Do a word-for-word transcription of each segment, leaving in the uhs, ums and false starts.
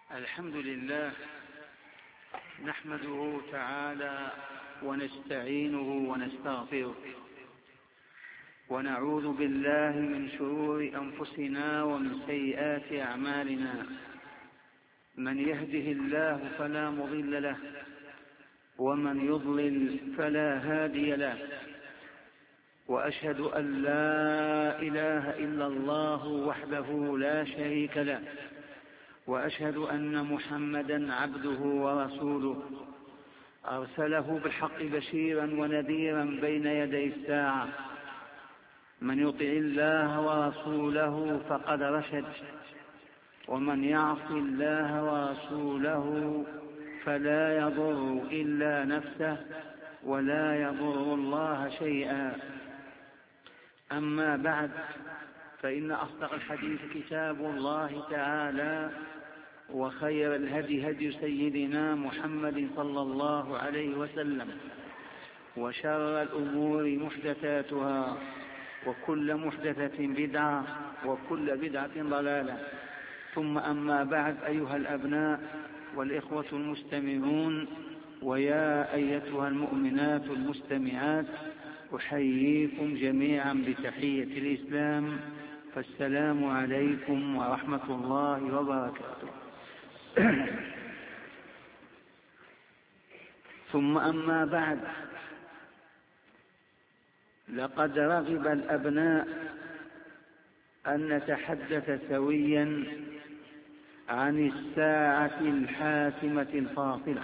الحمد لله نحمده تعالى ونستعينه ونستغفره ونعوذ بالله من شرور أنفسنا ومن سيئات أعمالنا. من يهده الله فلا مضل له ومن يضلل فلا هادي له، وأشهد أن لا إله إلا الله وحده لا شريك له، وأشهد أن محمدا عبده ورسوله أرسله بالحق بشيرا ونذيرا بين يدي الساعة. من يطع الله ورسوله فقد رشد، ومن يعص الله ورسوله فلا يضر إلا نفسه ولا يضر الله شيئا. أما بعد، فإن أصدق الحديث كتاب الله تعالى، وخير الهدي هدي سيدنا محمد صلى الله عليه وسلم، وشر الأمور محدثاتها، وكل محدثة بدعة، وكل بدعة ضلالة. ثم أما بعد، أيها الأبناء والإخوة المستمعون، ويا أيتها المؤمنات المستمعات، أحييكم جميعا بتحية الإسلام، فالسلام عليكم ورحمة الله وبركاته. ثم أما بعد، لقد رغب الأبناء أن نتحدث سويا عن الساعة الحاسمة الفاصلة،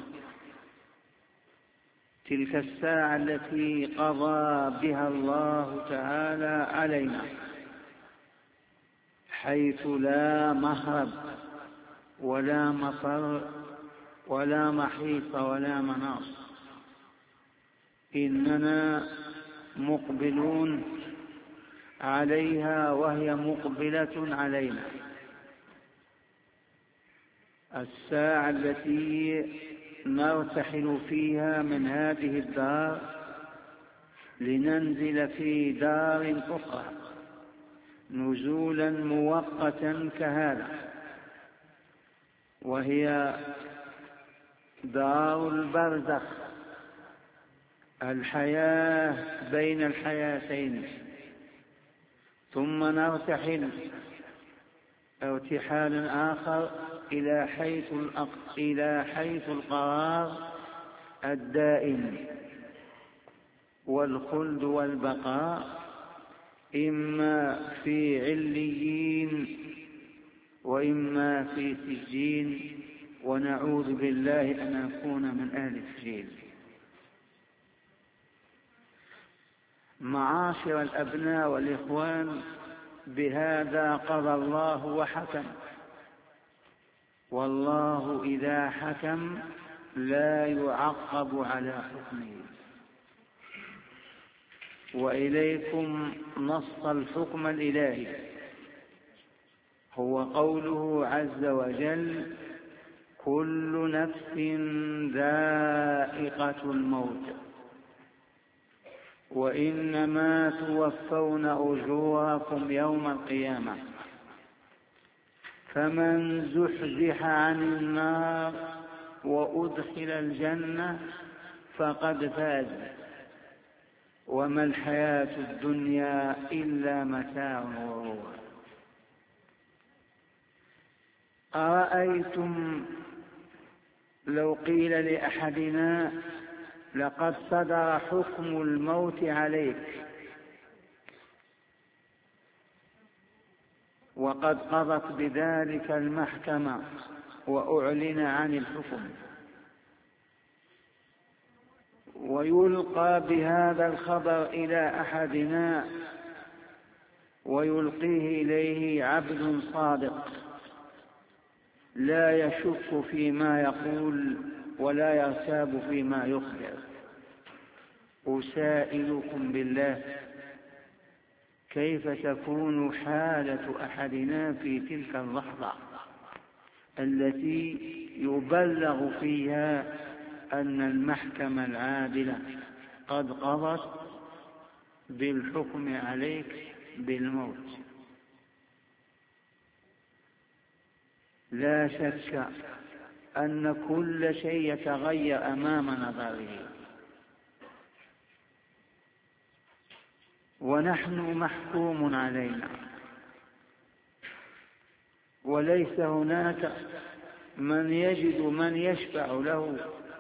تلك الساعة التي قضى بها الله تعالى علينا، حيث لا مهرب ولا مفر ولا محيط ولا مناص. إننا مقبلون عليها وهي مقبلة علينا. الساعة التي نرتحل فيها من هذه الدار لننزل في دار أخرى نزولا مؤقتا كهذا، وهي دار البرزخ، الحياة بين الحياتين. ثم نرتحل ارتحالا آخر إلى حيث إلى حيث القرار الدائم والخلد والبقاء، إما في عليين وإما في سجين، ونعوذ بالله أن نكون من أهل السجين. معاشر الأبناء والإخوان، بهذا قضى الله وحكم، والله إذا حكم لا يعقب على حكمه. وإليكم نص الحكم الإلهي، هو قوله عز وجل: كل نفس ذائقة الموت وإنما توفون أجوركم يوم القيامة، فمن زحزح عن النار وأدخل الجنة فقد فاز، وما الحياة الدنيا إلا متاع الغرور. أرأيتم لو قيل لأحدنا: لقد صدر حكم الموت عليك، وقد قضت بذلك المحكمة وأعلن عن الحكم، ويلقى بهذا الخبر إلى أحدنا ويلقيه إليه عبد صادق لا يشك فيما يقول ولا يرتاب فيما يخبر، أسائلكم بالله كيف تكون حالة أحدنا في تلك اللحظة التي يبلغ فيها أن المحكمة العادلة قد قضت بالحكم عليك بالموت؟ لا شك أن كل شيء يتغير أمام نظره، ونحن محكوم علينا، وليس هناك من يجد من يشفع له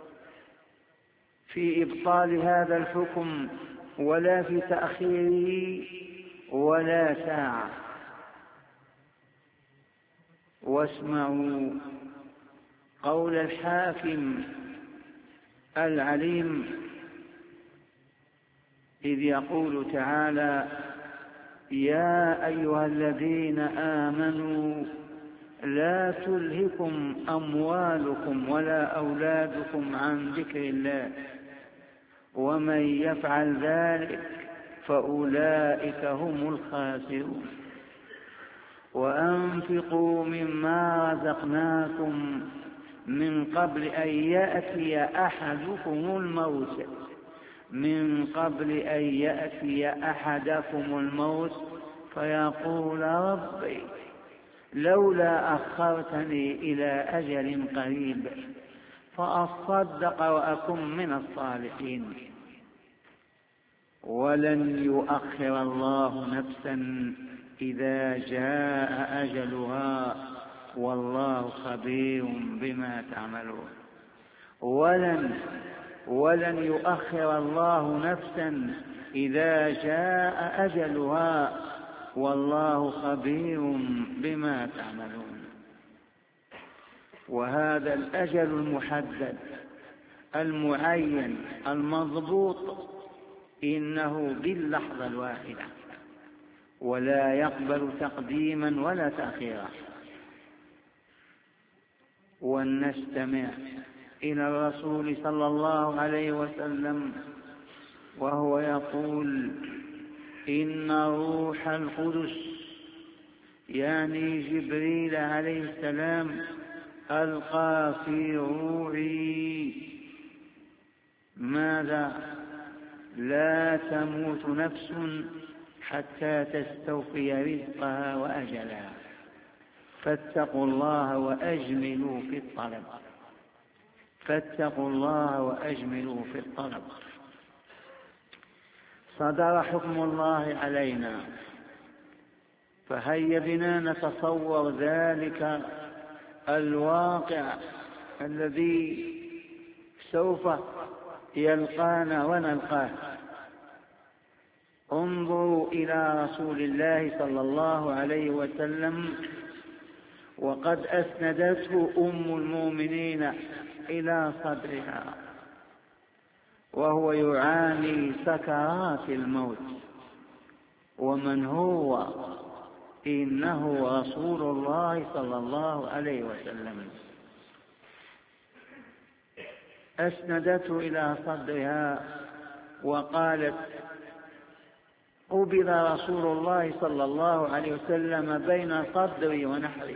في إبطال هذا الحكم ولا في تأخيره ولا ساعة. واسمعوا قول الحاكم العليم إذ يقول تعالى: يا أيها الذين آمنوا لا تلهكم أموالكم ولا أولادكم عن ذكر الله ومن يفعل ذلك فأولئك هم الخاسرون. وأنفقوا مما رزقناكم من قبل أن يأتي أحدكم الموت من قبل أن يأتي أحدكم الموت فيقول: ربي لولا أخرتني إلى أجل قريب فأصدق وأكن من الصالحين. ولن يؤخر الله نفسا إذا جاء أجلها والله خبير بما تعملون. ولن ولن يؤخر الله نفسا إذا جاء أجلها والله خبير بما تعملون. وهذا الأجل المحدد المعين المضبوط إنه باللحظة الواحدة، ولا يقبل تقديما ولا تأخيرا. ولنستمع إلى الرسول صلى الله عليه وسلم وهو يقول: إن روح القدس يعني جبريل عليه السلام ألقى في روعي ماذا؟ لا تموت نفس حتى تستوفي رزقها وأجلها فاتقوا الله وأجملوا في الطلب فاتقوا الله وأجملوا في الطلب. صدر حكم الله علينا، فهيا بنا نتصور ذلك الواقع الذي سوف يلقانا ونلقاه. انظروا إلى رسول الله صلى الله عليه وسلم وقد أسندته أم المؤمنين إلى صدرها وهو يعاني سكرات الموت. ومن هو؟ إنه رسول الله صلى الله عليه وسلم. أسندته إلى صدرها وقالت: قبض رسول الله صلى الله عليه وسلم بين صدري ونحري،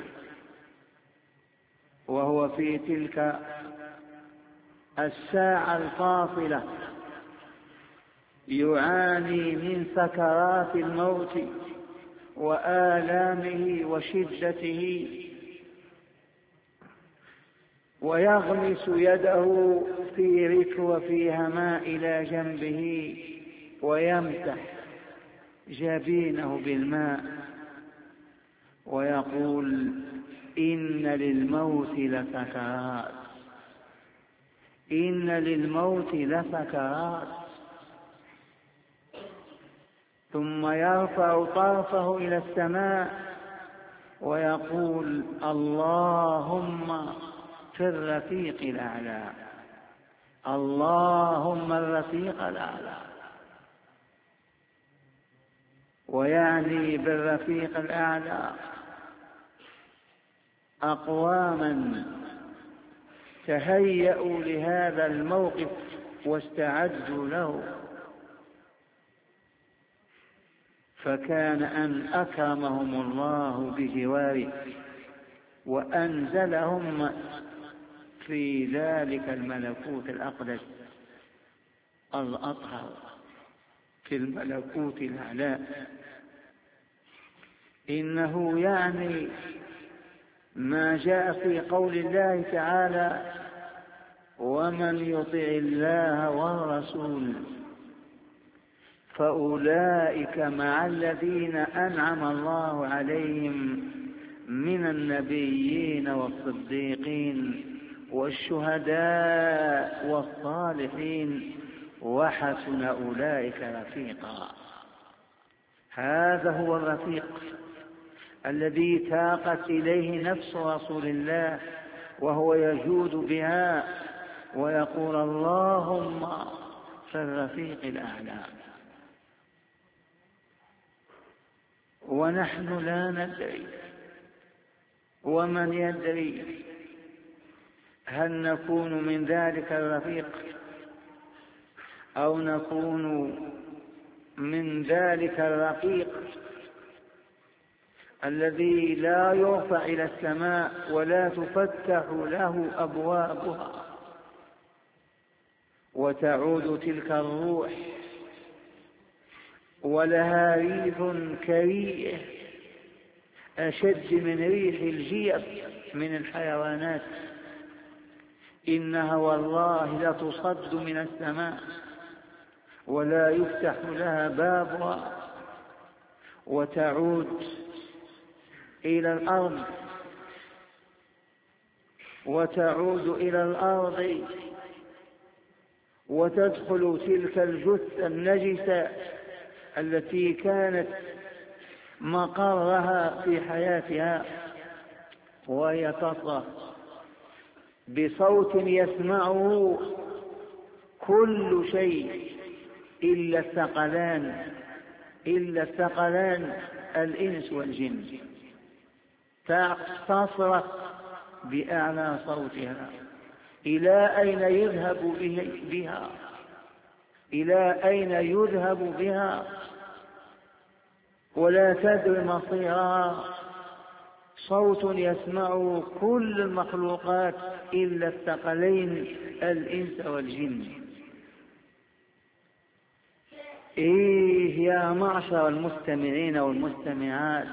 وهو في تلك الساعة الفاصلة يعاني من سكرات الموت وآلامه وشدته، ويغمس يده في ركوتها ما إلى جنبه ويمسح جبينه بالماء ويقول: إن للموت لسكرات إن للموت لسكرات. ثم يرفع طرفه إلى السماء ويقول: اللهم في الرفيق الأعلى، اللهم الرفيق الأعلى. ويعني بالرفيق الأعلى أقواما تهيأوا لهذا الموقف واستعدوا له، فكان أن أكرمهم الله بجواره وأنزلهم في ذلك الملكوت الأقدس الأطهر، في الملكوت الأعلى. إنه يعني ما جاء في قول الله تعالى: ومن يطع الله والرسول فأولئك مع الذين أنعم الله عليهم من النبيين والصديقين والشهداء والصالحين وحسن أولئك رفيقا. هذا هو الرفيق الذي تاقت إليه نفس رسول الله وهو يجود بها ويقول: اللهم في الرفيق الأعلى. ونحن لا ندري، ومن يدري هل نكون من ذلك الرفيق أو نكون من ذلك الرقيق الذي لا يرفع إلى السماء ولا تفتح له أبوابها وتعود تلك الروح ولها ريح كريهة أشد من ريح الجيف من الحيوانات، إنها والله لتصد من السماء ولا يفتح لها بابها وتعود إلى الأرض وتعود إلى الأرض وتدخل تلك الجثة النجسة التي كانت مقرها في حياتها، وهي تصرخ بصوت يسمعه كل شيء إلا الثقلان إلا الثقلان الإنس والجن. تصرخ بأعلى صوتها. إلى أين يذهب بها؟ إلى أين يذهب بها ولا تدري مصيرها؟ صوت يسمعه كل المخلوقات إلا الثقلين الإنس والجن. إيه يا معشر المستمعين والمستمعات،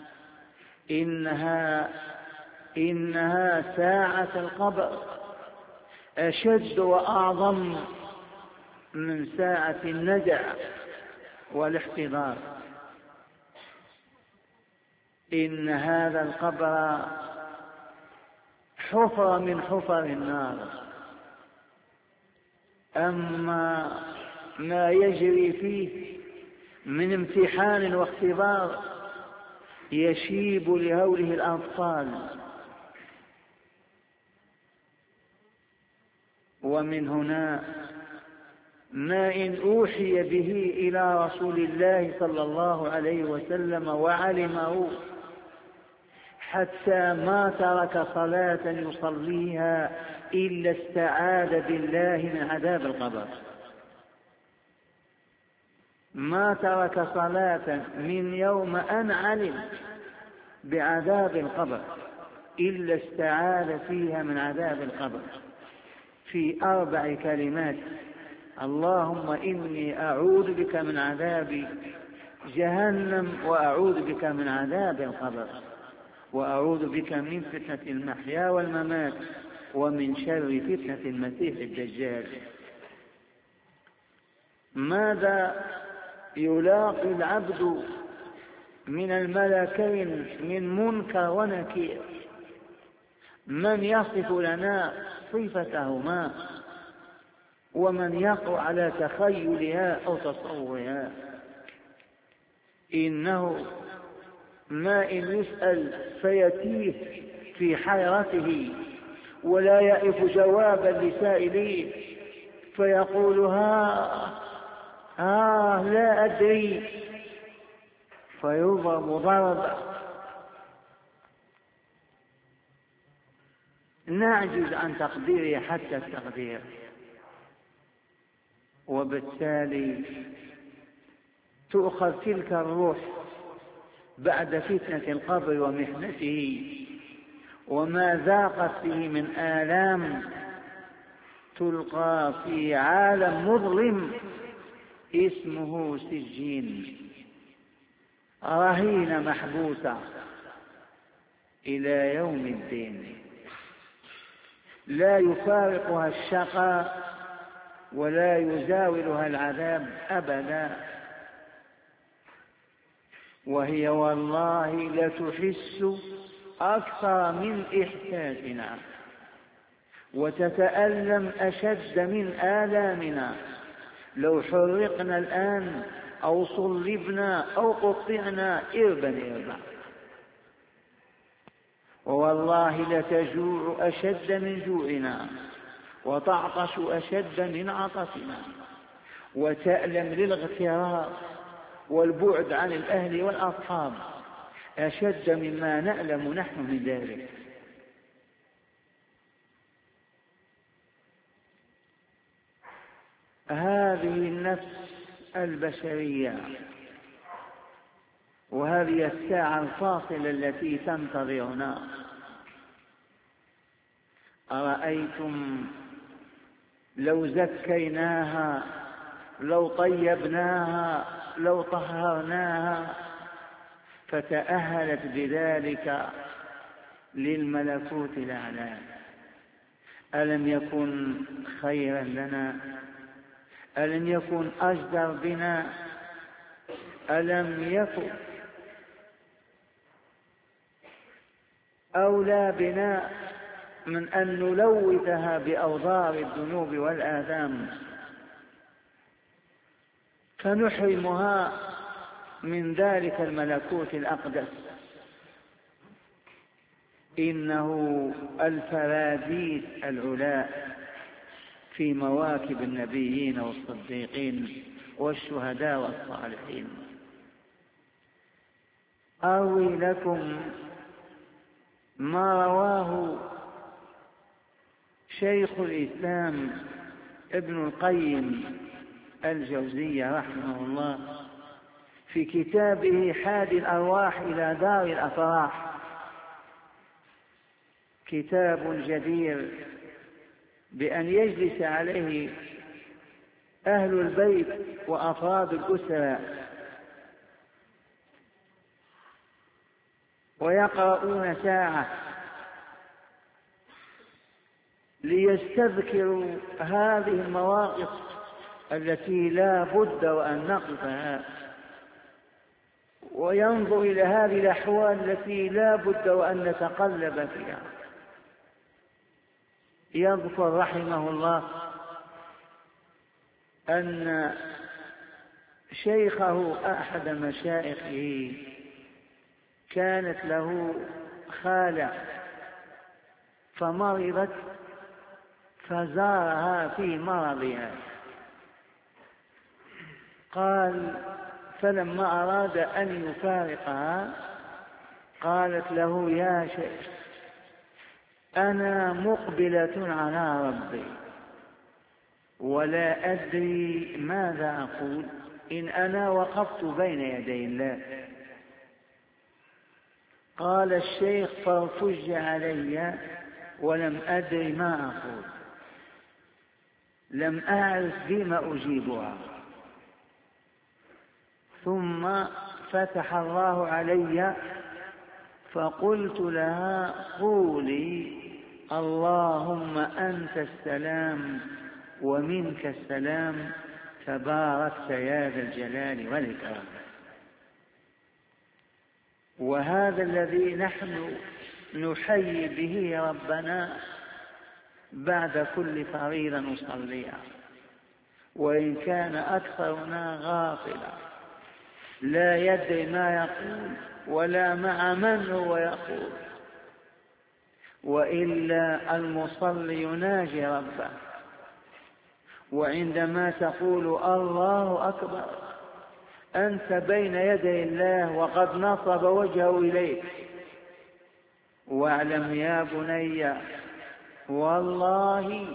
إنها إنها ساعة القبر أشد وأعظم من ساعة النزع والاحتضار. إن هذا القبر حفرة من حفر النار، أما ما يجري فيه من امتحان واختبار يشيب لهوله الأطفال. ومن هنا ما إن أوحي به إلى رسول الله صلى الله عليه وسلم وعلمه حتى ما ترك صلاة يصليها إلا استعاذ بالله من عذاب القبر. ما ترك صلاة من يوم أن علم بعذاب القبر إلا استعاذ فيها من عذاب القبر في أربع كلمات: اللهم إني أعوذ بك من عذاب جهنم، وأعوذ بك من عذاب القبر، وأعوذ بك من فتنة المحيا والممات، ومن شر فتنة المسيح الدجال. ماذا يلاقي العبد من الملكين من منكر ونكير؟ من يصف لنا صفتهما ومن يقع على تخيلها أو تصورها؟ إنه ما إن يسأل فيتيه في حيرته ولا يعرف جوابا لسائليه فيقول: ها ها لا أدري، فيضرب ضربا نعجز عن تقديره حتى التقدير. وبالتالي تؤخذ تلك الروح بعد فتنة القبر ومحنته وما ذاقت فيه من آلام، تلقى في عالم مظلم اسمه سجين، رهينة محبوسة إلى يوم الدين، لا يفارقها الشقاء ولا يزاولها العذاب أبدا. وهي والله لتحس أكثر من إحساسنا وتتألم أشد من آلامنا. لو حرقنا الآن أو صلبنا أو قطعنا إربا إربا، ووالله لتجوع أشد من جوعنا وتعطش أشد من عطشنا، وتألم للاغتراب والبعد عن الأهل والأصحاب أشد مما نألم نحن من ذلك. هذه النفس البشرية وهذه الساعة الفاصلة التي تنتظرنا. أرأيتم لو زكيناها، لو طيبناها، لو طهرناها فتأهلت بذلك للملكوت الأعلى، ألم يكن خيرا لنا؟ ألم يكن أجدر بنا؟ ألم يكن أولى بنا من أن نلوثها بأوضار الذنوب والآثام فنحرمها من ذلك الملكوت الأقدس؟ إنه الفراديس العلاء في مواكب النبيين والصديقين والشهداء والصالحين. أروي لكم ما رواه شيخ الإسلام ابن القيم الجوزية رحمه الله في كتابه حادي الأرواح إلى دار الأفراح، كتاب جدير بأن يجلس عليه أهل البيت وأفراد الأسرة ويقرؤون ساعة ليستذكروا هذه المواقف التي لا بد وأن نقفها، وينظر إلى هذه الأحوال التي لا بد وأن نتقلب فيها. يذكر رحمه الله أن شيخه أحد مشايخه كانت له خالة فمرضت فزارها في مرضها. قال فلما أراد أن يفارقها قالت له يا شيخ أنا مقبلة على ربي ولا أدري ماذا أقول إن أنا وقفت بين يدي الله. قال الشيخ فارتج علي ولم أدري ما أقول، لم أعرف بما أجيبها. ثم فتح الله علي فقلت لها قولي اللهم أنت السلام ومنك السلام تباركت يا ذا الجلال والإكرام. وهذا الذي نحن نحيي به ربنا بعد كل فريضة نصليها، وإن كان أكثرنا غافلا لا يدري ما يقول ولا مع من هو يقول، وإلا المصلي يناجي ربه. وعندما تقول الله أكبر أنت بين يدي الله وقد نصب وجهه إليك. واعلم يا بني والله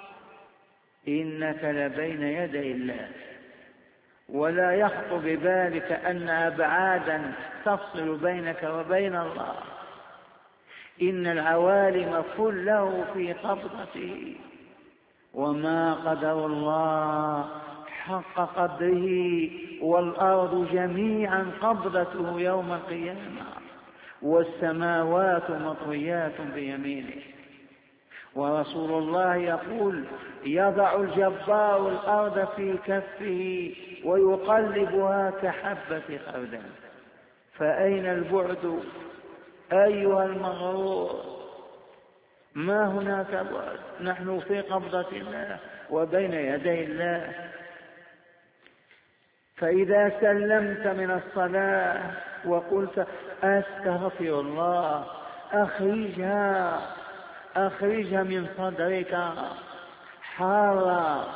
إنك لبين يدي الله، ولا يخطر ببالك أن أبعادا تفصل بينك وبين الله. إن العوالم كله في قبضته وما قدر الله حق قدره والأرض جميعا قبضته يوم القيامة والسماوات مطويات بيمينه. ورسول الله يقول: يضع الجبار الأرض في كفه ويقلبها كحبة خردل. فأين البعد أيها المغرور؟ ما هناك بعد، نحن في قبضة الله وبين يدي الله. فإذا سلمت من الصلاة وقلت أستغفر الله، أخرجها أخرجها من صدرك حارا،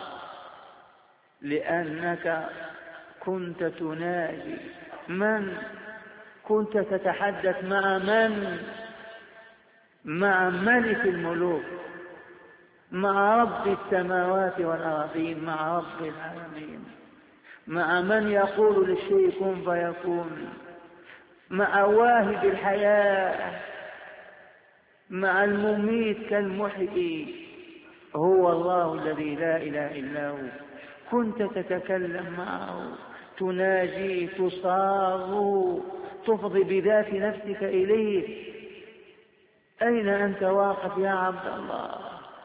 لأنك كنت تناجي من؟ كنت تتحدث مع من؟ مع ملك الملوك، مع رب السماوات والأرضين، مع رب العالمين، مع من يقول للشيء كن فيكون، مع واهب الحياة، مع المميت كالمحيي. هو الله الذي لا إله إلا هو. كنت تتكلم معه، تناجي، تصار، تفضي بذات نفسك إليه. أين أنت واقف يا عبد الله؟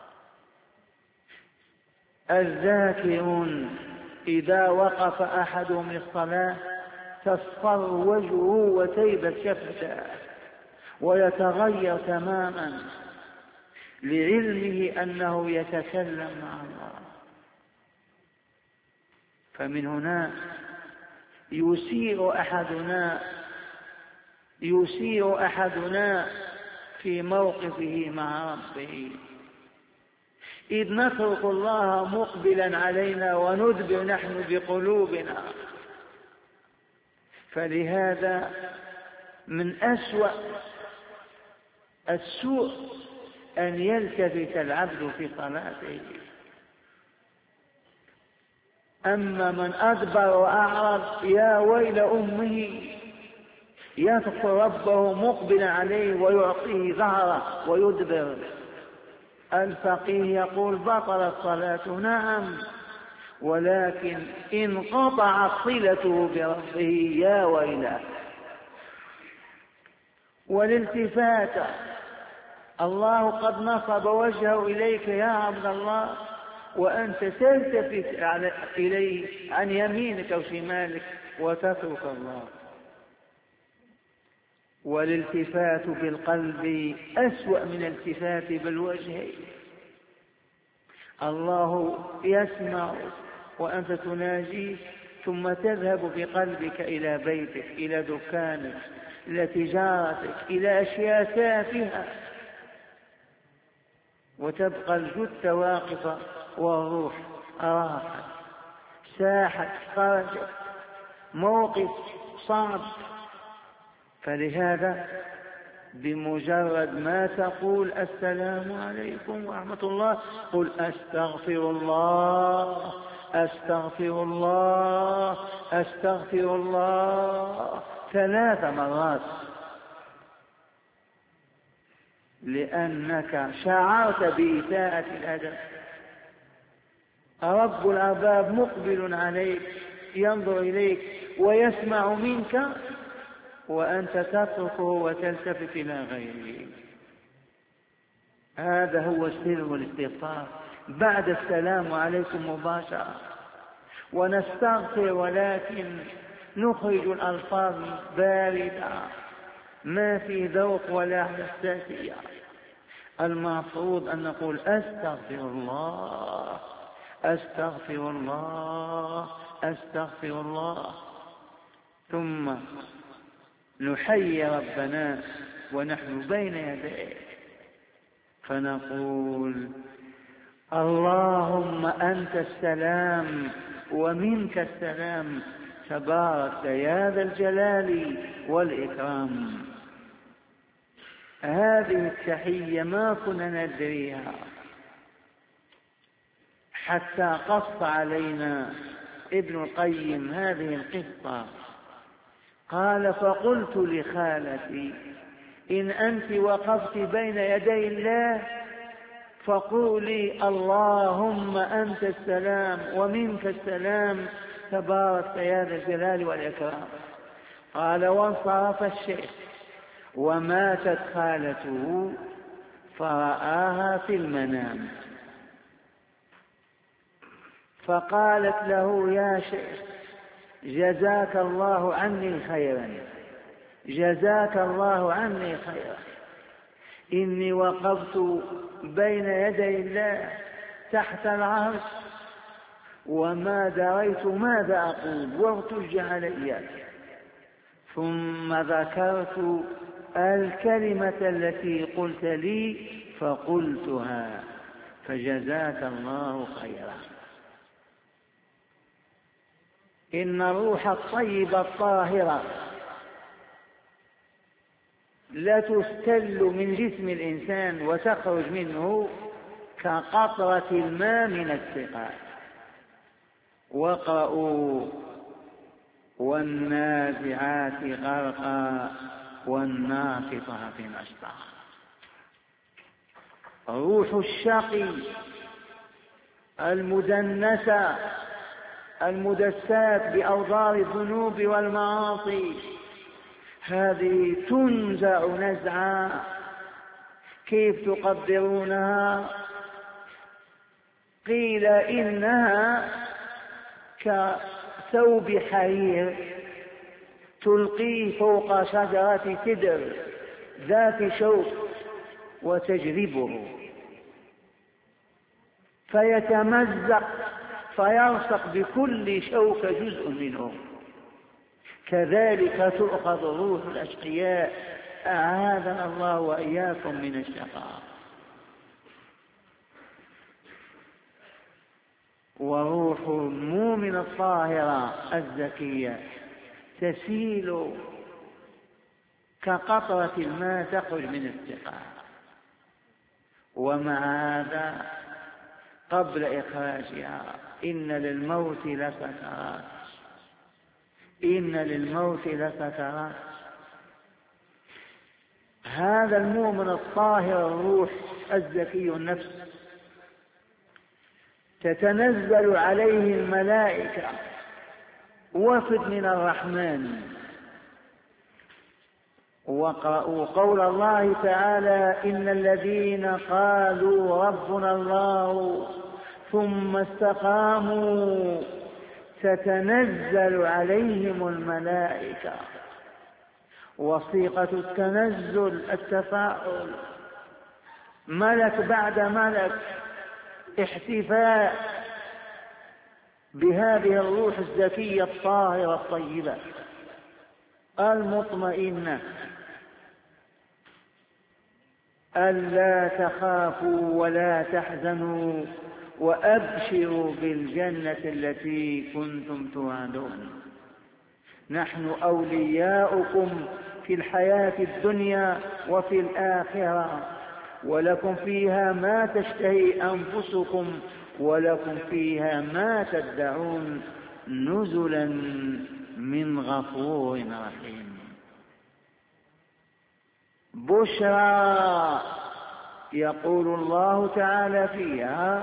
الذاكرون إذا وقف أحدهم للصلاة تصفر وجهه وتيبت شفتاه ويتغير تماما، لعلمه أنه يتكلم مع الله. فمن هنا يسيء أحدنا يسيء أحدنا في موقفه مع ربه، إذ نترك الله مقبلا علينا وندبر نحن بقلوبنا. فلهذا من أسوأ السوء أن يلتفت العبد في صلاته. أما من أدبر وأعرض يا ويل أمه، يذكر ربه مقبلا عليه ويعطيه ظهره ويدبر. الفقيه يقول بطلت صلاته، نعم، ولكن انقطعت صلته بربه، يا ويله. والالتفات، الله قد نصب وجهه إليك يا عبد الله وأنت تلتفت إليه عن يمينك وشمالك وتترك الله. والالتفات بالقلب أسوأ من الالتفات بالوجه. الله يسمع وأنت تناجيه، ثم تذهب بقلبك إلى بيتك، إلى دكانك، إلى تجارتك، إلى أشياء تافهة، وتبقى الجثة واقفة والروح راحت، ساحت، خرجت، موقف صعب. فلهذا بمجرد ما تقول السلام عليكم ورحمة الله قل أستغفر الله أستغفر الله أستغفر الله ثلاث مرات، لأنك شعرت بإساءة الأدب. رب الأرباب مقبل عليك، ينظر إليك ويسمع منك، وأنت تتركه وتلتفت إلى غيره. هذا هو سر الاستغفار بعد السلام عليكم مباشرة. ونستغفر ولكن نخرج الألفاظ باردة، ما في ذوق ولا حساسية. المفروض أن نقول أستغفر الله أستغفر الله أستغفر الله، ثم نحيي ربنا ونحن بين يديه فنقول اللهم أنت السلام ومنك السلام، تبارك يا ذا الجلال والإكرام. هذه التحية ما كنا ندريها حتى قص علينا ابن القيم هذه القصة. قال فقلت لخالتي إن أنت وقفت بين يدي الله فقولي اللهم أنت السلام ومنك السلام، تبارك يا ذا الجلال والإكرام. قال وانصرف الشيخ وماتت خالته فرآها في المنام، فقالت له: يا شيخ جزاك الله عني خيرا، جزاك الله عني خيرا، إني وقفت بين يدي الله تحت العرش وما دريت ماذا أقول وارتج علي، ثم ذكرت الكلمة التي قلت لي فقلتها، فجزاك الله خيرا. إن الروح الطيبة الطاهرة لا تستل من جسم الإنسان وتخرج منه كقطرة الماء من السقاء. واقرأوا: والنازعات غرقا والناشطات نشطا. روح الشقي المدنسة المدسات بأوضار الذنوب والمعاصي هذه تنزع نزعا. كيف تقدرونها؟ قيل إنها كثوب حرير تلقيه فوق شجرة سدر ذات شوك وتجذبه فيتمزق فيرسق بكل شوك جزء منه. كذلك تؤخذ روح الأشقياء، أعاذنا الله وإياكم من الشقاء. وروح المؤمن الطاهرة الزكية تسيل كقطرة الماء تخرج من السقاء. ومع هذا قبل إخراجها إن للموت لسكرات، إن للموت لسكرات. هذا المؤمن الطاهر الروح الزكي النفس تتنزل عليه الملائكة وفد من الرحمن. وقرأوا قول الله تعالى: إن الذين قالوا ربنا الله ثم استقاموا تتنزل عليهم الملائكة. وصيغة التنزل التفاعل، ملك بعد ملك، احتفاء بهذه الروح الزكية الطاهرة الطيبة المطمئنة. ألا تخافوا ولا تحزنوا وأبشروا بالجنة التي كنتم توعدون، نحن أولياؤكم في الحياة الدنيا وفي الآخرة، ولكم فيها ما تشتهي أنفسكم ولكم فيها ما تدعون، نزلا من غفور رحيم. بشرى يقول الله تعالى فيها: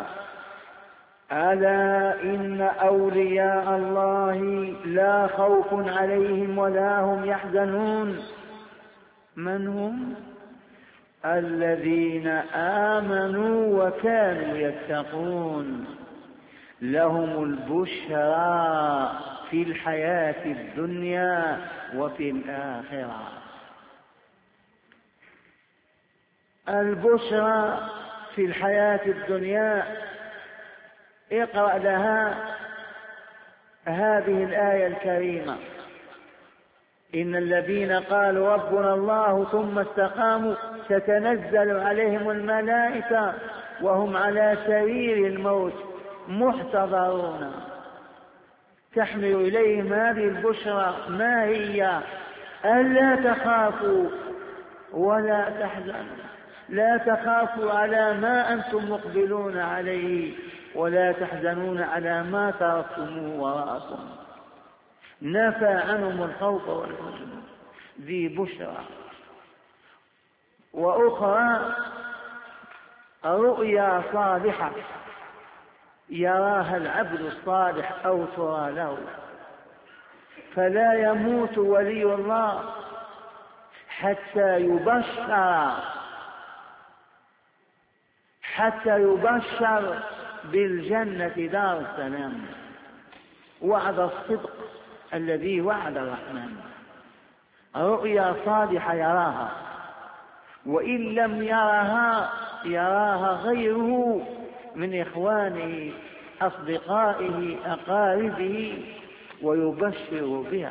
ألا إن أولياء الله لا خوف عليهم ولا هم يحزنون. من هم؟ الذين آمنوا وكانوا يتقون، لهم البشرى في الحياة الدنيا وفي الآخرة. البشرى في الحياة الدنيا، اقرأ لها هذه الآية الكريمة: إن الذين قالوا ربنا الله ثم استقاموا تتنزل عليهم الملائكة وهم على سرير الموت محتضرون. تحمل إليهم هذه البشرى، ما هي؟ ألا تخافوا ولا تحزنوا. لا تخافوا على ما أنتم مقبلون عليه ولا تحزنون على ما تركتموه وراءكم. نفى عنهم الخوف والحزن. ذي بشرى. وأخرى رؤيا صالحة يراها العبد الصالح أو ترى له، فلا يموت ولي الله حتى يبشر حتى يبشر بالجنة دار السلام، وعد الصدق الذي وعد الرحمن، رؤيا صالحة يراها، وإن لم يرها يراها غيره من إخوانه أصدقائه أقاربه ويبشر بها.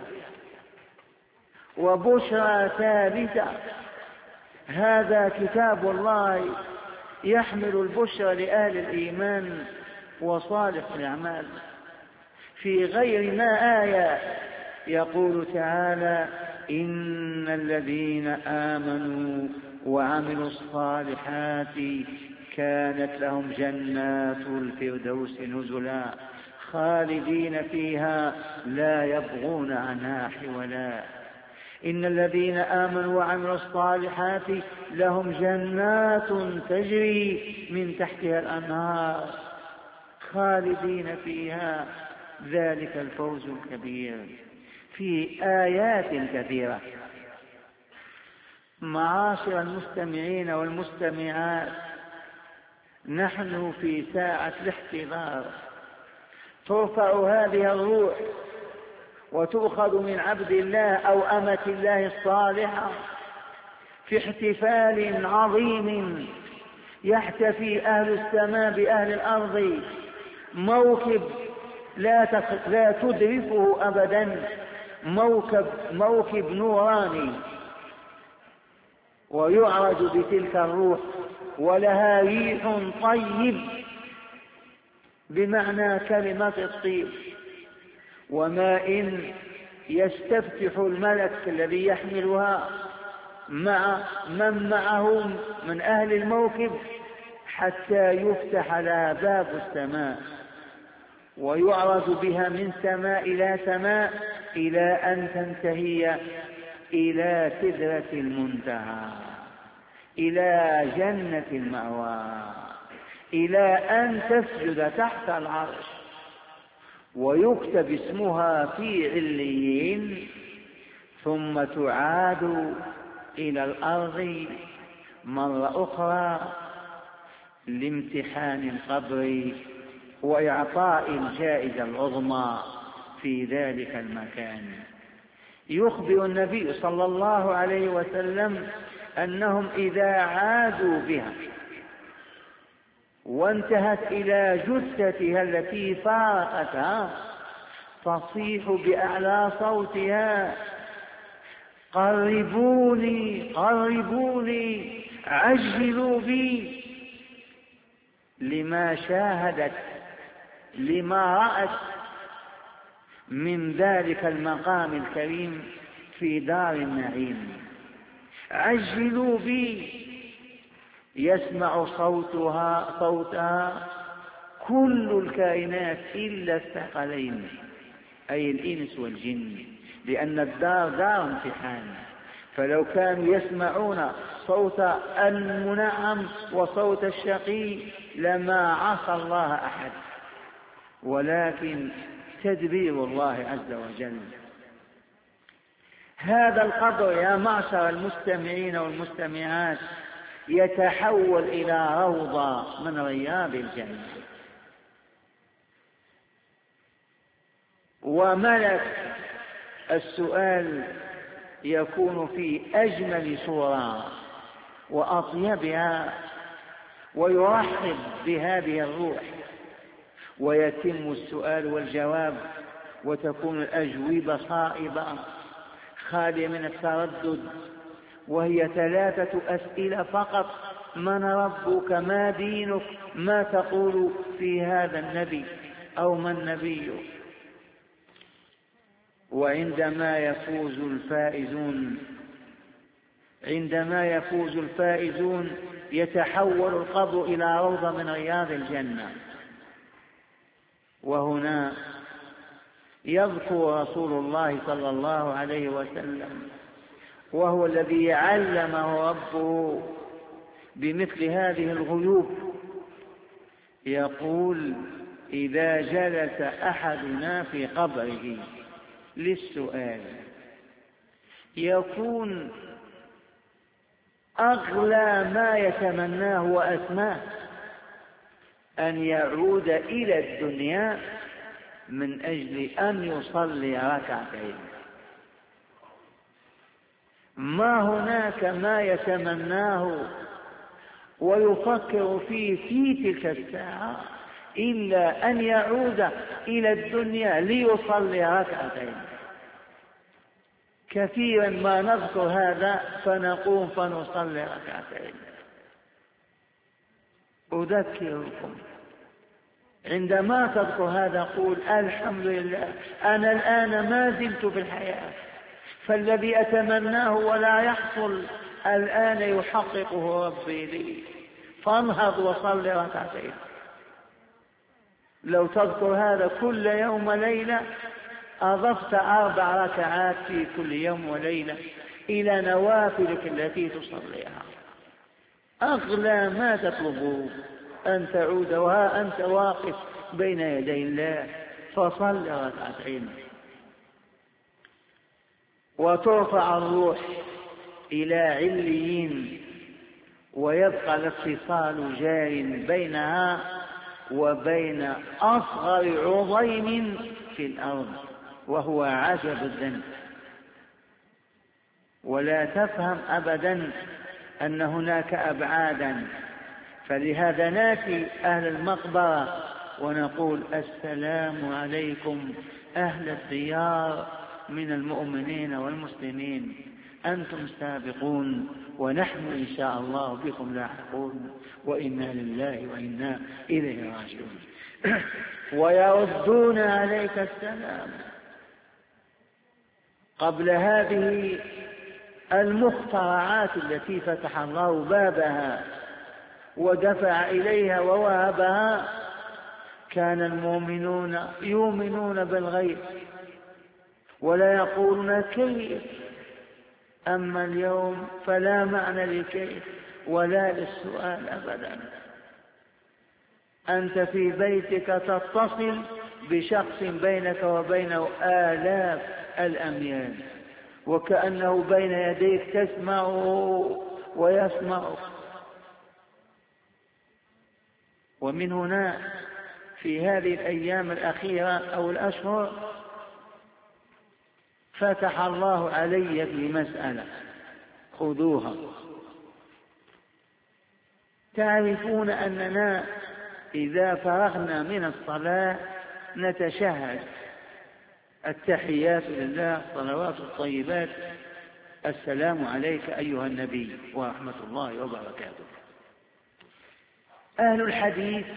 وبشرى ثالثة، هذا كتاب الله يحمل البشرى لأهل الإيمان وصالح الأعمال. في غير ما آية يقول تعالى: إن الذين آمنوا وعملوا الصالحات كانت لهم جنات الفردوس نزلا خالدين فيها لا يبغون عنها حولا. إن الذين آمنوا وعملوا الصالحات لهم جنات تجري من تحتها الأنهار خالدين فيها، ذلك الفوز الكبير. في آيات كثيرة. معاشر المستمعين والمستمعات، نحن في ساعة الاحتضار، ترفع هذه الروح وتؤخذ من عبد الله أو أمة الله الصالحة في احتفال عظيم يحتفي أهل السماء بأهل الأرض، موكب لا لا تدركه أبدا، موكب, موكب نوراني، ويعرج بتلك الروح ولها ريح طيب بمعنى كلمة الطيب، وماء يستفتح الملك الذي يحملها مع من معه من أهل الموكب حتى يفتح لها باب السماء، ويعرج بها من سماء إلى سماء إلى أن تنتهي إلى سدرة المنتهى، إلى جنة المأوى، إلى أن تسجد تحت العرش ويكتب اسمها في عليين، ثم تعاد إلى الأرض مرة أخرى لامتحان القبر وإعطاء الجائزة العظمى في ذلك المكان. يخبر النبي صلى الله عليه وسلم أنهم إذا عادوا بها وانتهت إلى جثتها التي فارقتها تصيح بأعلى صوتها: قربوني قربوني عجلوا بي، لما شاهدت لما رأت من ذلك المقام الكريم في دار النعيم. عجلوا بي، يسمع صوتها صوتها كل الكائنات إلا الثقلين أي الإنس والجن، لأن الدار دار امتحان، فلو كانوا يسمعون صوت المنعم وصوت الشقي لما عصى الله أحد، ولكن تدبير الله عز وجل. هذا القبر يا معشر المستمعين والمستمعات يتحول إلى روضة من رياض الجنة، وملك السؤال يكون في أجمل صورة وأطيبها، ويرحب بهذه الروح، ويتم السؤال والجواب، وتكون الأجوبة صائبة خالية من التردد، وهي ثلاثة أسئلة فقط: من ربك؟ ما دينك؟ ما تقول في هذا النبي؟ أو من نبيك؟ وعندما يفوز الفائزون عندما يفوز الفائزون يتحول القبر إلى روضة من رياض الجنة. وهنا يذكر رسول الله صلى الله عليه وسلم، وهو الذي علمه ربه بمثل هذه الغيوب، يقول: إذا جلس أحدنا في قبره للسؤال يكون أغلى ما يتمناه وأسماه أن يعود إلى الدنيا من أجل أن يصلي ركعتين. ما هناك ما يتمناه ويفكر فيه في تلك الساعة إلا أن يعود إلى الدنيا ليصلي ركعتين. كثيرا ما نذكر هذا فنقوم فنصلي ركعتين. أذكركم عندما تذكر هذا قول الحمد لله أنا الآن ما زلت في الحياة، فالذي أتمناه ولا يحصل الآن يحققه ربي لي، فانهض وصل ركعتين. لو تذكر هذا كل يوم وليلة أضفت أربع ركعات في كل يوم وليلة إلى نوافلك التي تصليها. أغلى ما تطلبه أن تعود وها أنت واقف بين يدي الله فصل ركعتين. وترفع الروح إلى عليين ويبقى الاتصال جار بينها وبين أصغر عظيم في الأرض وهو عجب الذنب. ولا تفهم أبدا أن هناك أبعادا، فلهذا ناتي أهل المقبرة ونقول السلام عليكم أهل الديار من المؤمنين والمسلمين، أنتم سابقون ونحن إن شاء الله بكم لاحقون وإنا لله وإنا إليه راجعون. ويردون عليك السلام. قبل هذه المخترعات التي فتح الله بابها ودفع إليها ووهبها كان المؤمنون يؤمنون بالغيب ولا يقولون كيف. أما اليوم فلا معنى لكيف ولا للسؤال أبدا. أنت في بيتك تتصل بشخص بينك وبينه آلاف الأميال وكأنه بين يديك تسمعه ويسمعك. ومن هنا في هذه الأيام الأخيرة أو الأشهر فتح الله علي في مسألة خذوها. تعرفون أننا إذا فرغنا من الصلاة نتشهد التحيات لله الصلوات الطيبات السلام عليك أيها النبي ورحمة الله وبركاته. أهل الحديث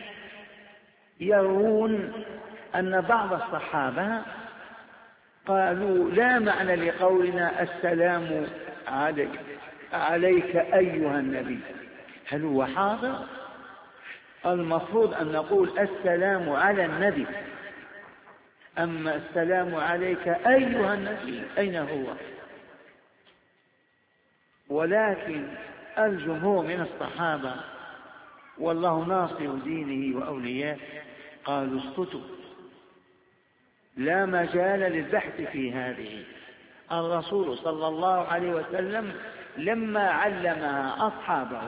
يرون أن بعض الصحابة قالوا لا معنى لقولنا السلام عليك عليك أيها النبي. هل هو حاضر؟ المفروض أن نقول السلام على النبي، أما السلام عليك أيها النبي أين هو؟ ولكن الجمهور من الصحابة والله ناصر دينه وأولياء قالوا اسكتوا، لا مجال للبحث في هذه. الرسول صلى الله عليه وسلم لما علمها أصحابه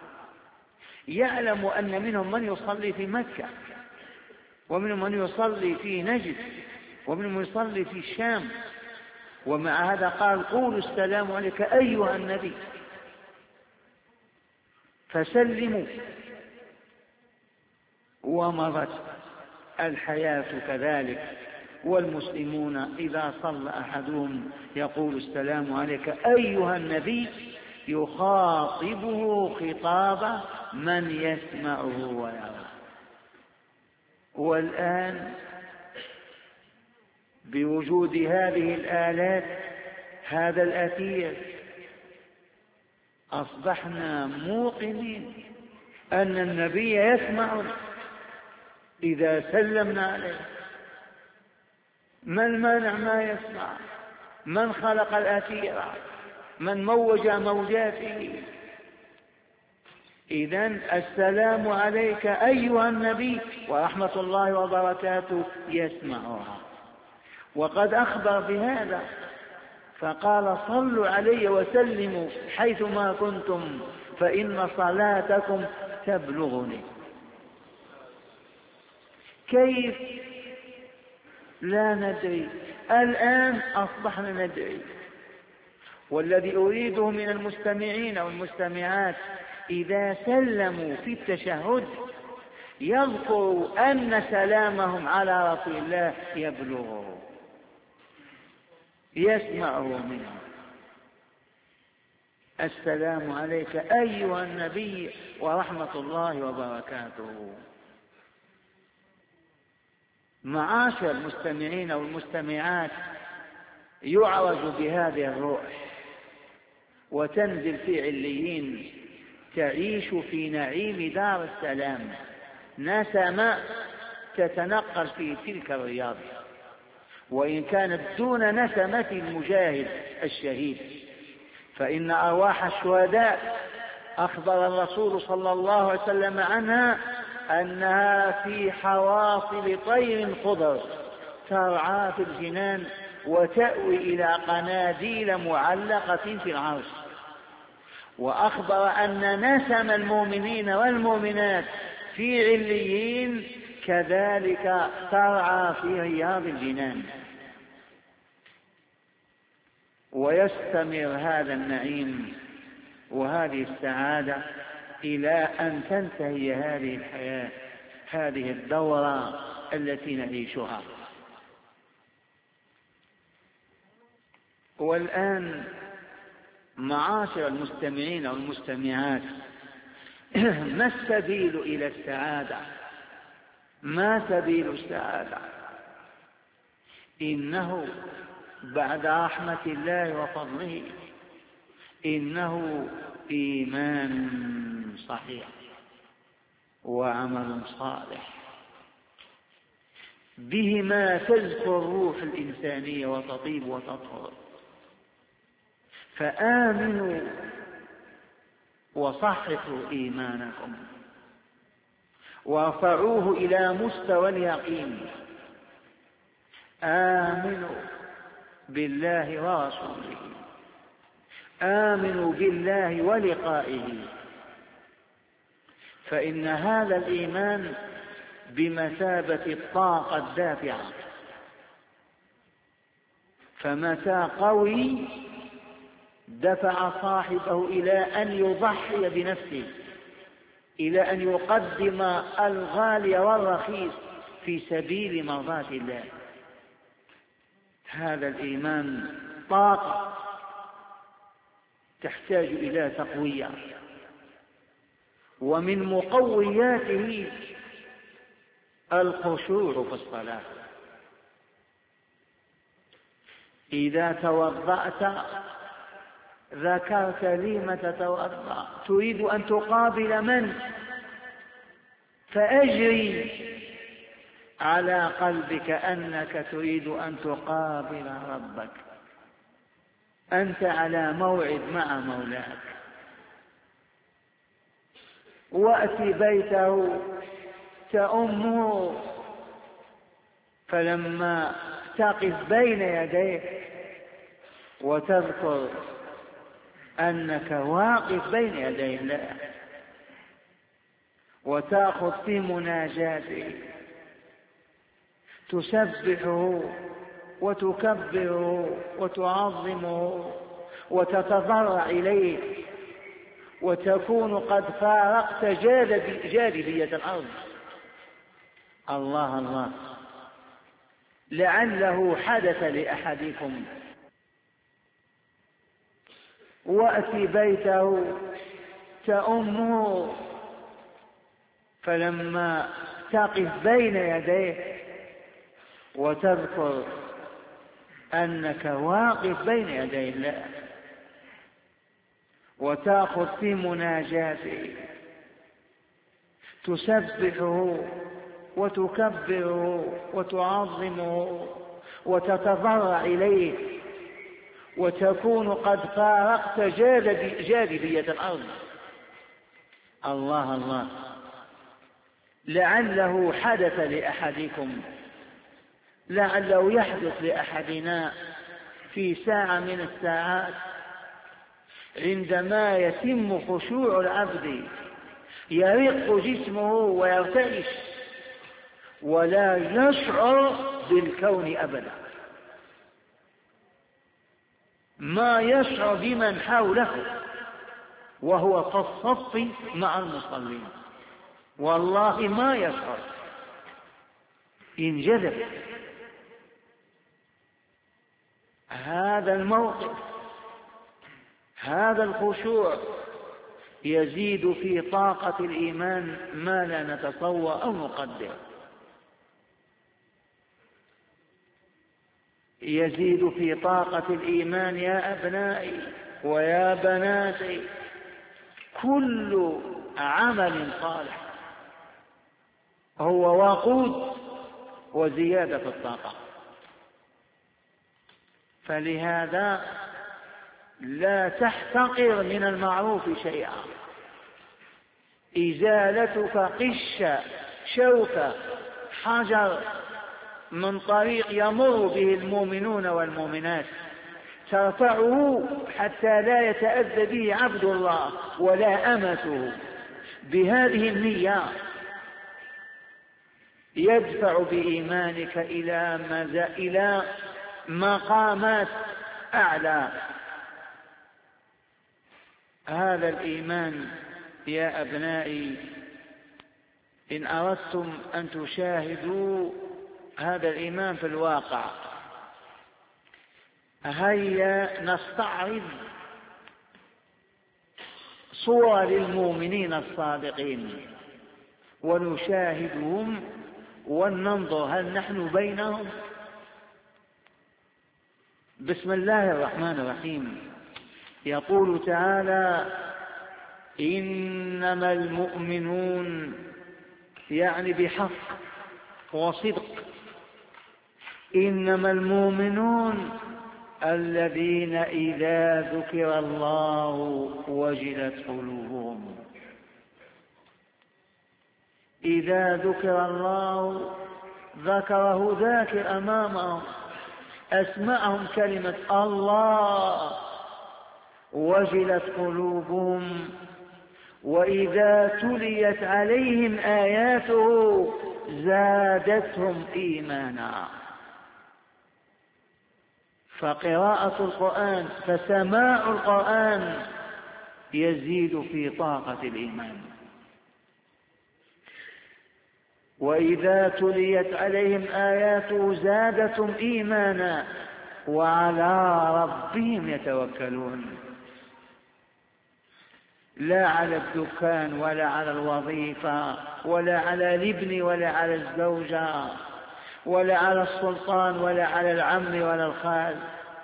يعلم أن منهم من يصلي في مكة ومنهم من يصلي في نجد ومنهم من يصلي في الشام، ومع هذا قال قولوا السلام عليك أيها النبي فسلموا. ومضت الحياة كذلك، والمسلمون إذا صلى أحدهم يقول السلام عليك أيها النبي يخاطبه خطاب من يسمعه ويراه. والآن بوجود هذه الآلات هذا الأثير أصبحنا موقنين أن النبي يسمع إذا سلمنا عليه. ما المانع ما يسمع؟ من خلق الأثير؟ من موج موجاته؟ إذن السلام عليك أيها النبي ورحمة الله وبركاته يسمعها. وقد أخبر بهذا فقال صلوا علي وسلموا حيثما كنتم فإن صلاتكم تبلغني. كيف؟ لا ندري، الآن أصبحنا ندري. والذي أريده من المستمعين والمستمعات إذا سلموا في التشهد يذكروا أن سلامهم على رسول الله يبلغه، يسمعه منه. السلام عليك أيها النبي ورحمة الله وبركاته. معاشر المستمعين والمستمعات، يعرج بهذه الروح وتنزل في عليين، تعيش في نعيم دار السلام، نسمة تتنقل في تلك الرياض، وإن كانت دون نسمة المجاهد الشهيد، فإن أرواح الشهداء أخبر الرسول صلى الله عليه وسلم عنها أنها في حواصل طير خضر ترعى في الجنان وتأوي إلى قناديل معلقة في العرش. وأخبر أن نسم المؤمنين والمؤمنات في عليين كذلك ترعى في رياض الجنان. ويستمر هذا النعيم وهذه السعادة إلى أن تنتهي هذه الحياة، هذه الدورة التي نعيشها. والآن معاشر المستمعين والمستمعات، ما السبيل إلى السعادة؟ ما سبيل السعادة؟ إنه بعد رحمة الله وفضله إنه إيمان صحيح وعمل صالح، بهما تزكو الروح الإنسانية وتطيب وتطهر. فآمنوا وصححوا إيمانكم وارفعوه إلى مستوى اليقين. آمنوا بالله ورسوله، آمنوا بالله ولقائه، فإن هذا الإيمان بمثابة الطاقة الدافعة، فمتى قوي دفع صاحبه إلى أن يضحي بنفسه، إلى أن يقدم الغالي والرخيص في سبيل مرضاة الله. هذا الإيمان طاقة تحتاج إلى تقوية، ومن مقوياته الخشوع في الصلاة. إذا توضأت ذكرت لم تتوضأ، تريد أن تقابل من؟ فأجري على قلبك أنك تريد أن تقابل ربك، أنت على موعد مع مولاك. وأتي بيته تأمه، فلما تقف بين يديه وتذكر أنك واقف بين يدي الله، وتأخذ في مناجاته، تسبحه وتكبره وتعظمه وتتضرع إليه، وتكون قد فارقت جاذبية الأرض. الله الله، لعله حدث لأحدكم وأتي بيته تأمه، فلما تقف بين يديه وتذكر أنك واقف بين يدي الله، وتأخذ في مناجاته، تسبحه وتكبره وتعظمه وتتضرع إليه، وتكون قد فارقت جاذبية الأرض. الله الله، لعله حدث لأحدكم، لعله يحدث لأحدنا في ساعة من الساعات عندما يتم خشوع العبد يرق جسمه ويرتعش ولا يشعر بالكون أبدا، ما يشعر بمن حوله وهو في الصف مع المصلين، والله ما يشعر، ينجذب. هذا الموقف، هذا الخشوع يزيد في طاقة الإيمان ما لا نتصور أو نقدر، يزيد في طاقة الإيمان يا أبنائي ويا بناتي كل عمل صالح هو وقود وزيادة في الطاقة. فلهذا لا تحتقر من المعروف شيئا، إزالتك قش شوكة حجر من طريق يمر به المؤمنون والمؤمنات ترفعه حتى لا يتأذى به عبد الله ولا أمته، بهذه النية يدفع بإيمانك إلى ماذا؟ إلى مقامات أعلى. هذا الإيمان يا أبنائي إن أردتم أن تشاهدوا هذا الإيمان في الواقع هيا نستعرض صور المؤمنين الصادقين ونشاهدهم وننظر هل نحن بينهم. بسم الله الرحمن الرحيم. يقول تعالى إنما المؤمنون، يعني بحق وصدق، إنما المؤمنون الذين إذا ذكر الله وجلت قلوبهم. إذا ذكر الله ذكره ذاكر أمامهم، أسمعهم كلمة الله وجلت قلوبهم، وإذا تليت عليهم آياته زادتهم إيمانا. فقراءة القرآن فسماع القرآن يزيد في طاقة الإيمان. وإذا تليت عليهم آياته زادتهم إيمانا وعلى ربهم يتوكلون. لا على الدكان ولا على الوظيفة ولا على الابن ولا على الزوجة ولا على السلطان ولا على العم ولا الخال،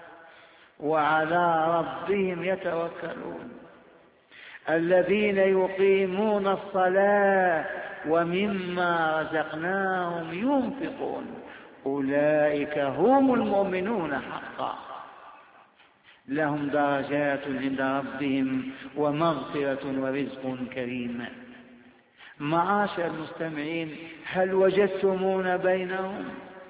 وعلى ربهم يتوكلون. الذين يقيمون الصلاة ومما رزقناهم ينفقون أولئك هم المؤمنون حقا، لهم درجات عند ربهم ومغفرة ورزق كريم. معاشر المستمعين، هل وجدتمون بينهم؟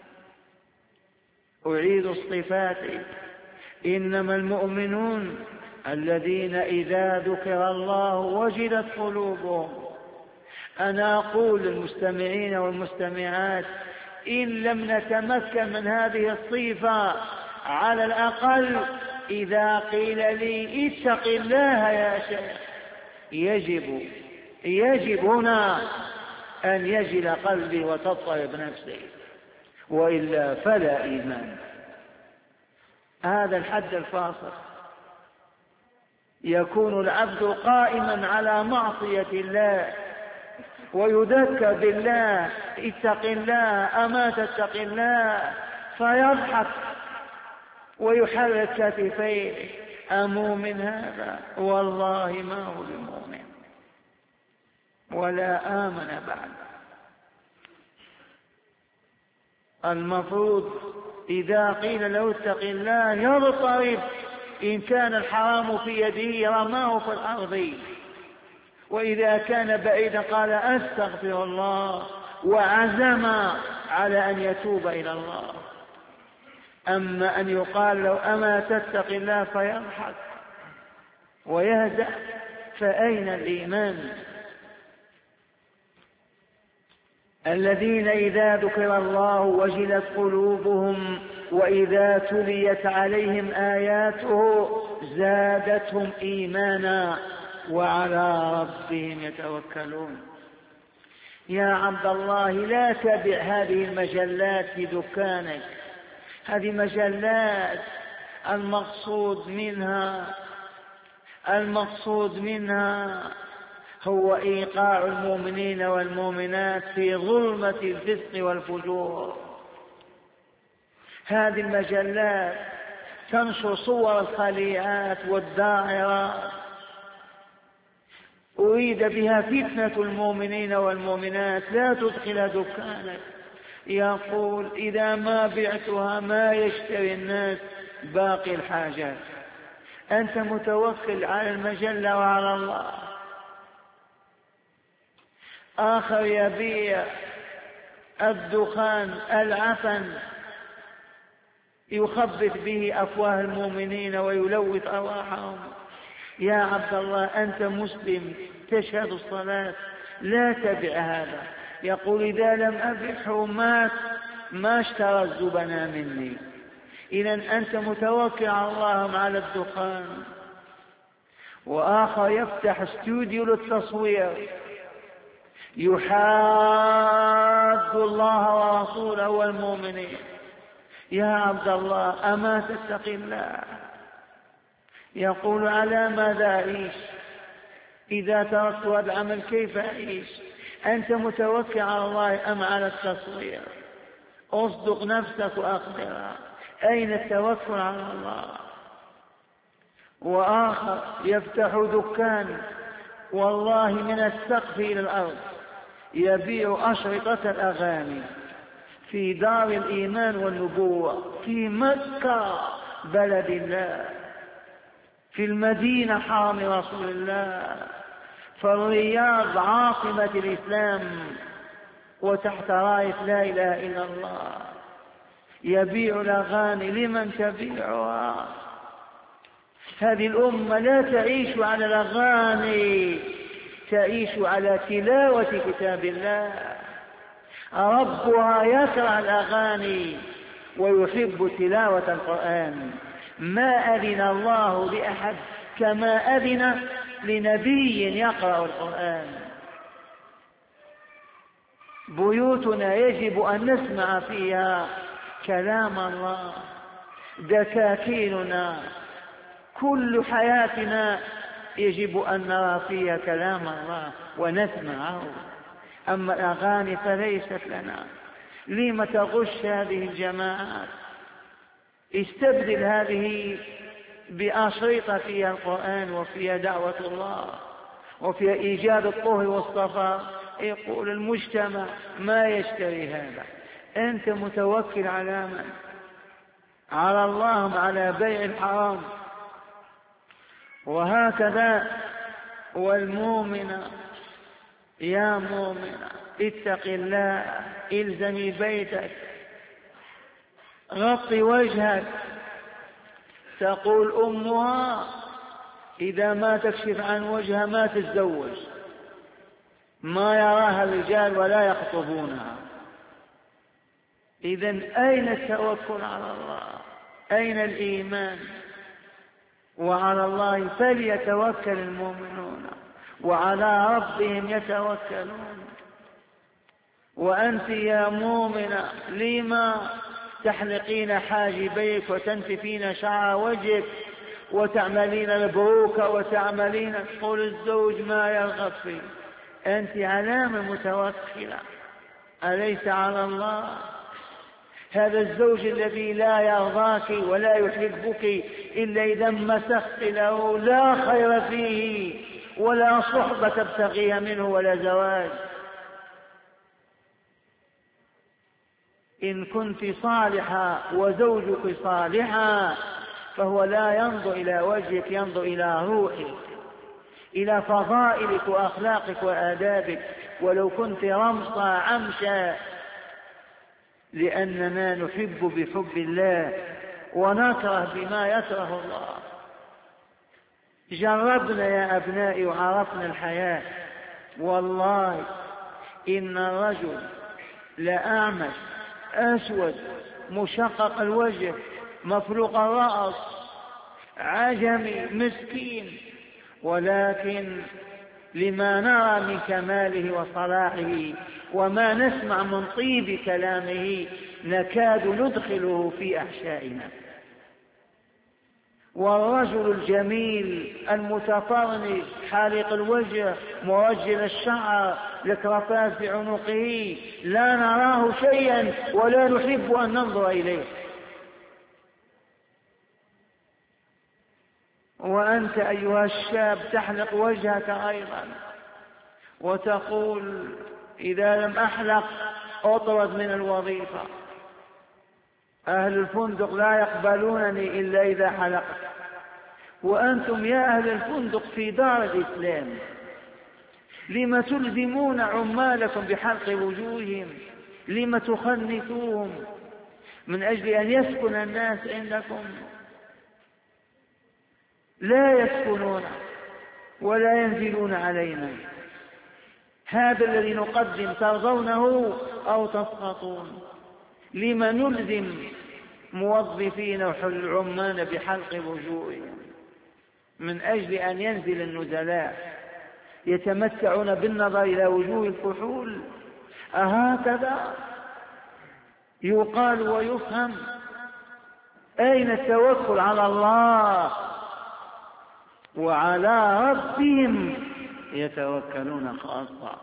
أعيد الصفات. إنما المؤمنون الذين إذا ذكر الله وجلت قلوبهم. أنا أقول للمستمعين والمستمعات إن لم نتمكن من هذه الصفة على الأقل إذا قيل لي اتق الله يا شيخ يجب يجب هنا أن يجل قلبي وتضطرب نفسي، وإلا فلا إيمان. هذا الحد الفاصل. يكون العبد قائما على معصية الله ويذكر بالله اتق الله أما تتق الله، فيضحك ويحرك كتفيه أمؤمن هذا؟ والله ما هو بمؤمن ولا آمن بعد. المفروض إذا قيل له اتق الله يضطرب، إن كان الحرام في يده رماه في الأرض، وإذا كان بعيدا قال أستغفر الله وعزم على أن يتوب إلى الله. أما أن يقال له أما تتق الله فيضحك ويهزأ، فأين الإيمان؟ الذين إذا ذكر الله وجلت قلوبهم وإذا تليت عليهم آياته زادتهم إيمانا وعلى ربهم يتوكلون. يا عبد الله لا تبع هذه المجلات في دكانك، هذه مجلات المقصود منها المقصود منها هو إيقاع المؤمنين والمؤمنات في ظلمة الفسق والفجور. هذه المجلات تنشر صور الخليعات والدائرات، أريد بها فتنة المؤمنين والمؤمنات، لا تدخل دكانك. يقول إذا ما بعتها ما يشتري الناس باقي الحاجات. أنت متوكل على المجلة وعلى الله. آخر يبيع الدخان العفن يخبث به أفواه المؤمنين ويلوث أرواحهم. يا عبد الله أنت مسلم تشهد الصلاة، لا تبع هذا. يقول إذا لم أبعه مات ما اشترى الزبناء مني. إذن أنت متوكل على الله على الدخان. وآخر يفتح استوديو للتصوير يحاد الله ورسوله والمؤمنين. يا عبد الله أما تتقي الله؟ يقول على ماذا أعيش إذا تركت هذا العمل؟ كيف أعيش؟ أنت متوكل على الله أم على التصوير؟ أصدق نفسك وأخبرها، أين التوكل على الله؟ وآخر يفتح دكان والله من السقف إلى الأرض يبيع أشرطة الأغاني في دار الإيمان والنبوة في مكة بلد الله، في المدينة حرم رسول الله، فالرياض عاصمة الإسلام وتحت راية لا إله إلا الله. يبيع الأغاني. لمن تبيعها؟ هذه الأمة لا تعيش على الأغاني، تعيش على تلاوة كتاب الله. ربها يكره الأغاني ويحب تلاوة القرآن. ما أذن الله لأحد كما أذن لنبي يقرأ القرآن. بيوتنا يجب أن نسمع فيها كلام الله. دكاكيننا كل حياتنا يجب أن نرى فيها كلام الله ونسمعه. أما الأغاني فليست لنا. لم تغش هذه الجماعات؟ استبدل هذه بأشرطة فيها القرآن وفيها دعوة الله وفيها إيجاد الطهر والصفاء. يقول المجتمع ما يشتري هذا. أنت متوكل على من؟ على الله، على بيع الحرام. وهكذا والمؤمن يا مؤمن اتق الله، الزمي بيتك، غطي وجهك. تقول أمها إذا ما تكشف عن وجهها ما تتزوج، ما يراها الرجال ولا يخطبونها. إذن أين التوكل على الله؟ أين الإيمان؟ وعلى الله فليتوكل المؤمنون وعلى ربهم يتوكلون. وأنت يا مؤمنة لما تحلقين حاجبيك وتنتفين شعر وجهك وتعملين البروك وتعملين؟ تقول الزوج ما يرغب فيه. أنت علامة متوكلة، أليس على الله؟ هذا الزوج الذي لا يرضاك ولا يحبك إلا إذا مسخت له لا خير فيه ولا صحبة تبتغيها منه ولا زواج. إن كنت صالحة وزوجك صالحا فهو لا ينظر إلى وجهك، ينظر إلى روحك، إلى فضائلك وأخلاقك وآدابك. ولو كنت رمصا عمشا لأننا نحب بحب الله ونكره بما يكره الله. جربنا يا أبنائي وعرفنا الحياة. والله إن الرجل لأعمش أسود مشقق الوجه مفلوق الرأس عجمي مسكين، ولكن لما نرى من كماله وصلاحه وما نسمع من طيب كلامه نكاد ندخله في أحشائنا. والرجل الجميل المتطرنش حالق الوجه مرجل الشعر الكرافات في عنقه لا نراه شيئا ولا نحب أن ننظر إليه. وأنت أيها الشاب تحلق وجهك أيضا وتقول إذا لم أحلق أطرد من الوظيفة، أهل الفندق لا يقبلونني إلا إذا حلقت. وأنتم يا أهل الفندق في دار الإسلام لم تلزمون عمالكم بحلق وجوههم؟ لم تخنثوهم من أجل أن يسكن الناس عندكم؟ لا يسكنون ولا ينزلون علينا. هذا الذي نقدم ترضونه أو تسقطون؟ لم نلزم موظفين العمال بحلق وجوههم؟ من أجل أن ينزل النزلاء يتمتعون بالنظر إلى وجوه الكحول. أهكذا يقال ويفهم؟ أين التوكل على الله؟ وعلى ربهم يتوكلون خاصة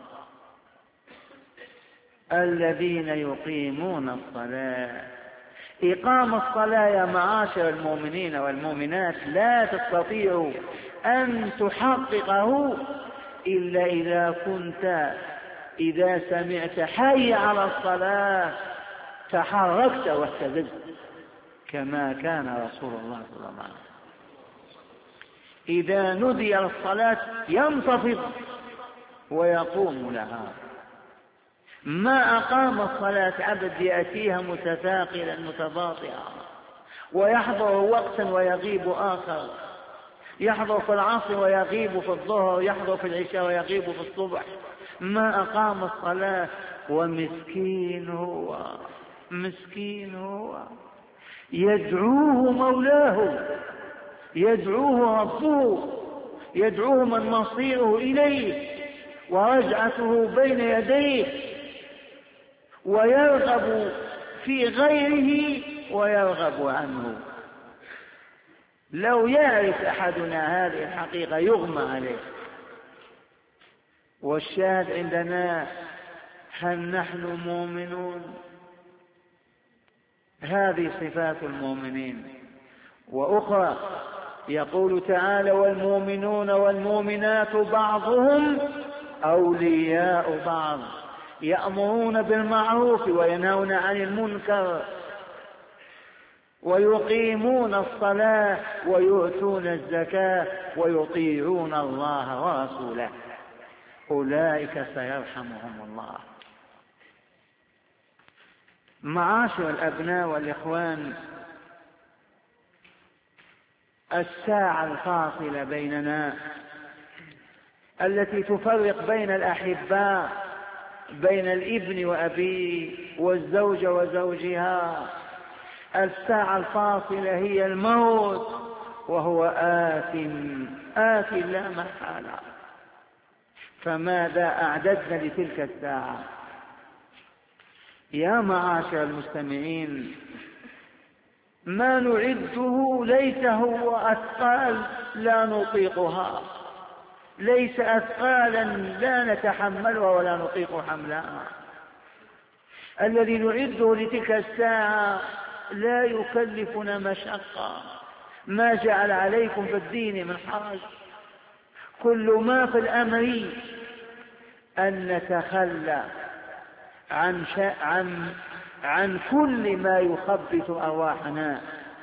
الذين يقيمون الصلاة. إقام الصلاة يا معاشر المؤمنين والمؤمنات لا تستطيع أن تحققه إلا إذا كنت إذا سمعت حي على الصلاة تحركت واهتززت كما كان رسول الله صلى الله عليه وسلم إذا نودي للصلاة ينتفض ويقوم لها. ما أقام الصلاة عبد يأتيها متثاقلا متباطئا ويحضر وقتا ويغيب آخر، يحضر في العصر ويغيب في الظهر، يحضر في العشاء ويغيب في الصبح. ما أقام الصلاة ومسكين هو مسكين هو يدعوه مولاه، يدعوه ربه، يدعوه من مصيره إليه ورجعته بين يديه، ويرغب في غيره ويرغب عنه. لو يعرف أحدنا هذه الحقيقة يغمى عليه. والشاهد عندنا هل نحن مؤمنون؟ هذه صفات المؤمنين. وأخرى يقول تعالى والمؤمنون والمؤمنات بعضهم أولياء بعض يأمرون بالمعروف وينهون عن المنكر ويقيمون الصلاة ويؤتون الزكاة ويطيعون الله ورسوله أولئك سيرحمهم الله. معاشر الأبناء والإخوان، الساعة الفاصلة بيننا التي تفرق بين الأحباء، بين الابن وأبيه والزوجة وزوجها، الساعة الفاصلة هي الموت، وهو آت آت لا محالة. فماذا أعددنا لتلك الساعة؟ يا معاشر المستمعين، ما نعده ليس هو أثقال لا نطيقها، ليس أثقالا لا نتحملها ولا نطيق حملها. الذي نعده لتلك الساعة لا يكلفنا مشقة، ما جعل عليكم في الدين من حرج. كل ما في الأمر أن نتخلى عن عن عن كل ما يخبط أرواحنا،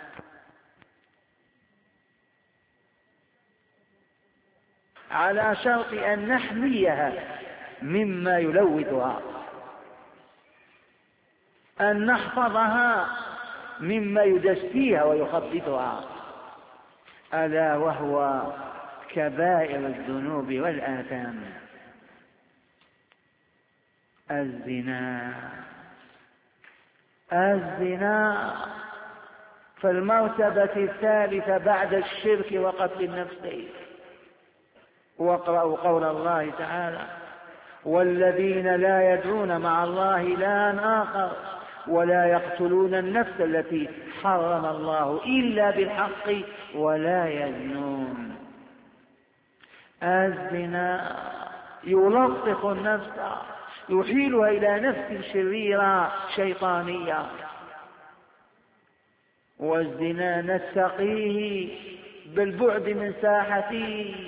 على شرط أن نحميها مما يلوثها. أن نحفظها مما يدسيها ويخبثها، ألا وهو كبائر الذنوب والآثام. الزنا الزنا فالمرتبة الثالثة بعد الشرك وقتل النفس. واقرأوا قول الله تعالى: والذين لا يدعون مع الله إلها آخر ولا يقتلون النفس التي حرم الله إلا بالحق ولا يزنون. الزنا يلطخ النفس، يحيلها إلى نفس شريرة شيطانية. والزنا نتقيه بالبعد من ساحته،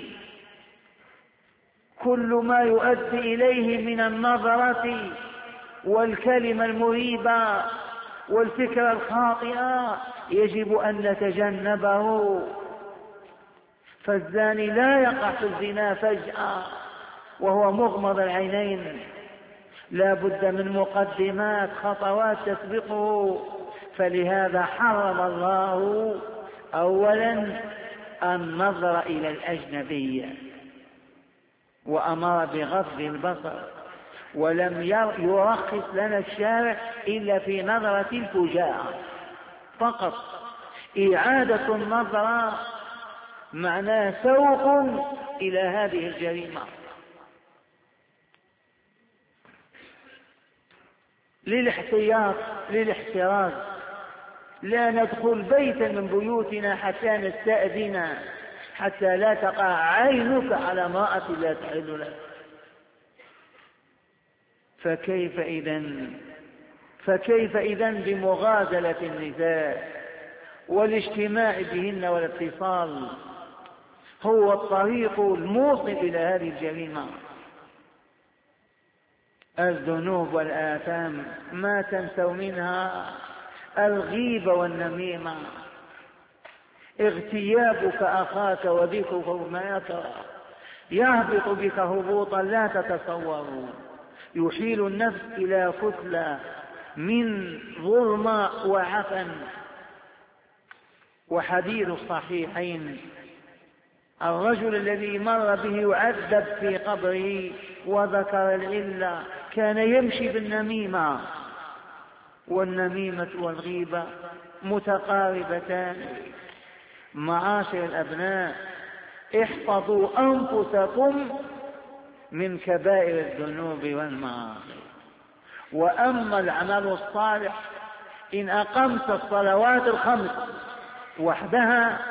كل ما يؤدي إليه من النظرة والكلمة المريبة والفكرة الخاطئة يجب أن نتجنبه. فالزاني لا يقع في الزنا فجأة وهو مغمض العينين، لا بد من مقدمات، خطوات تسبقه. فلهذا حرم الله أولا النظر إلى الأجنبية وأمر بغض البصر، ولم يرخص لنا الشارع إلا في نظرة الفجاءة فقط. إعادة النظرة معناه سوق إلى هذه الجريمة. للاحتياط للاحتراز لا ندخل بيتا من بيوتنا حتى نستأذن، حتى لا تقع عينك على امرأة لا تحل لك. فكيف إذن فكيف إذن بمغازلة النساء والاجتماع بهن والاتصال هو الطريق الموصل إلى هذه الجريمة. الذنوب والآثام ما تنسوا منها الغيبة والنميمة، اغتيابك أخاك وذكره ما يكره يهبط بك هبوطا لا تتصوره، يحيل النفس إلى كتلة من ظلمة وعفن. وحديث الصحيحين: الرجل الذي مر به يعذب في قبره وذكر العلة كان يمشي بالنميمة، والنميمة والغيبة متقاربتان. معاشر الأبناء، احفظوا أنفسكم من كبائر الذنوب والمعاصي. وأما العمل الصالح، إن أقمت الصلوات الخمس وحدها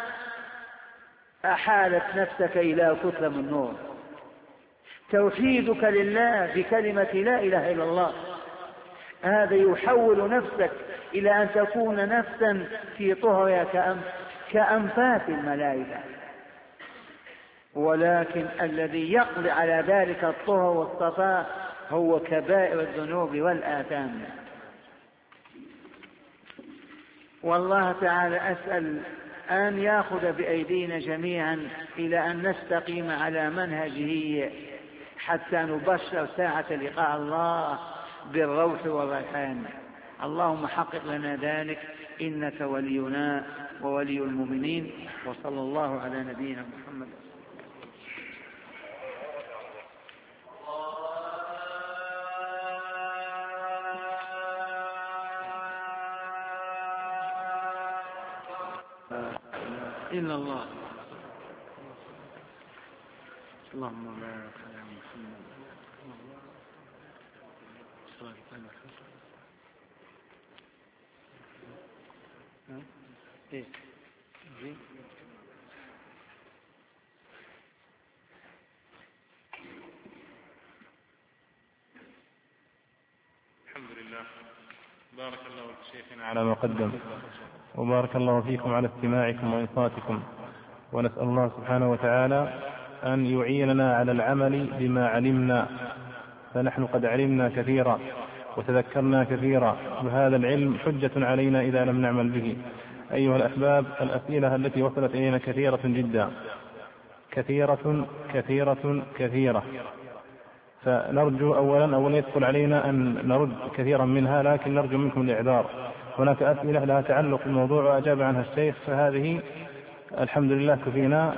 أحالت نفسك إلى كتلة من نور. توحيدك لله بكلمة لا إله إلا الله هذا يحول نفسك إلى أن تكون نفسا في طهرها كأنفاس الملائكة. ولكن الذي يقضي على ذلك الطهر والصفاء هو كبائر الذنوب والآثام. والله تعالى أسأل أن يأخذ بأيدينا جميعا إلى أن نستقيم على منهجه حتى نبشر ساعة لقاء الله بالروح والريحان. اللهم حقق لنا ذلك إنك ولينا وولي المؤمنين. وصلى الله على نبينا محمد. إلا الله. اللهم بارك على محمد. إيه؟ جي؟ الحمد لله. بارك الله شيخنا على ما قدم، وبارك الله فيكم على استماعكم وإنصاتكم. ونسأل الله سبحانه وتعالى أن يعيننا على العمل بما علمنا، فنحن قد علمنا كثيرا وتذكرنا كثيرا، وهذا العلم حجة علينا إذا لم نعمل به. أيها الأحباب، الأسئلة التي وصلت إلينا كثيرة جدا، كثيرة كثيرة كثيرة. فنرجو أولا أولا يدخل علينا أن نرد كثيرا منها، لكن نرجو منكم الإعذار. هناك أسئلة لها تعلق بالموضوع وأجاب عنها الشيخ، فهذه الحمد لله كفينا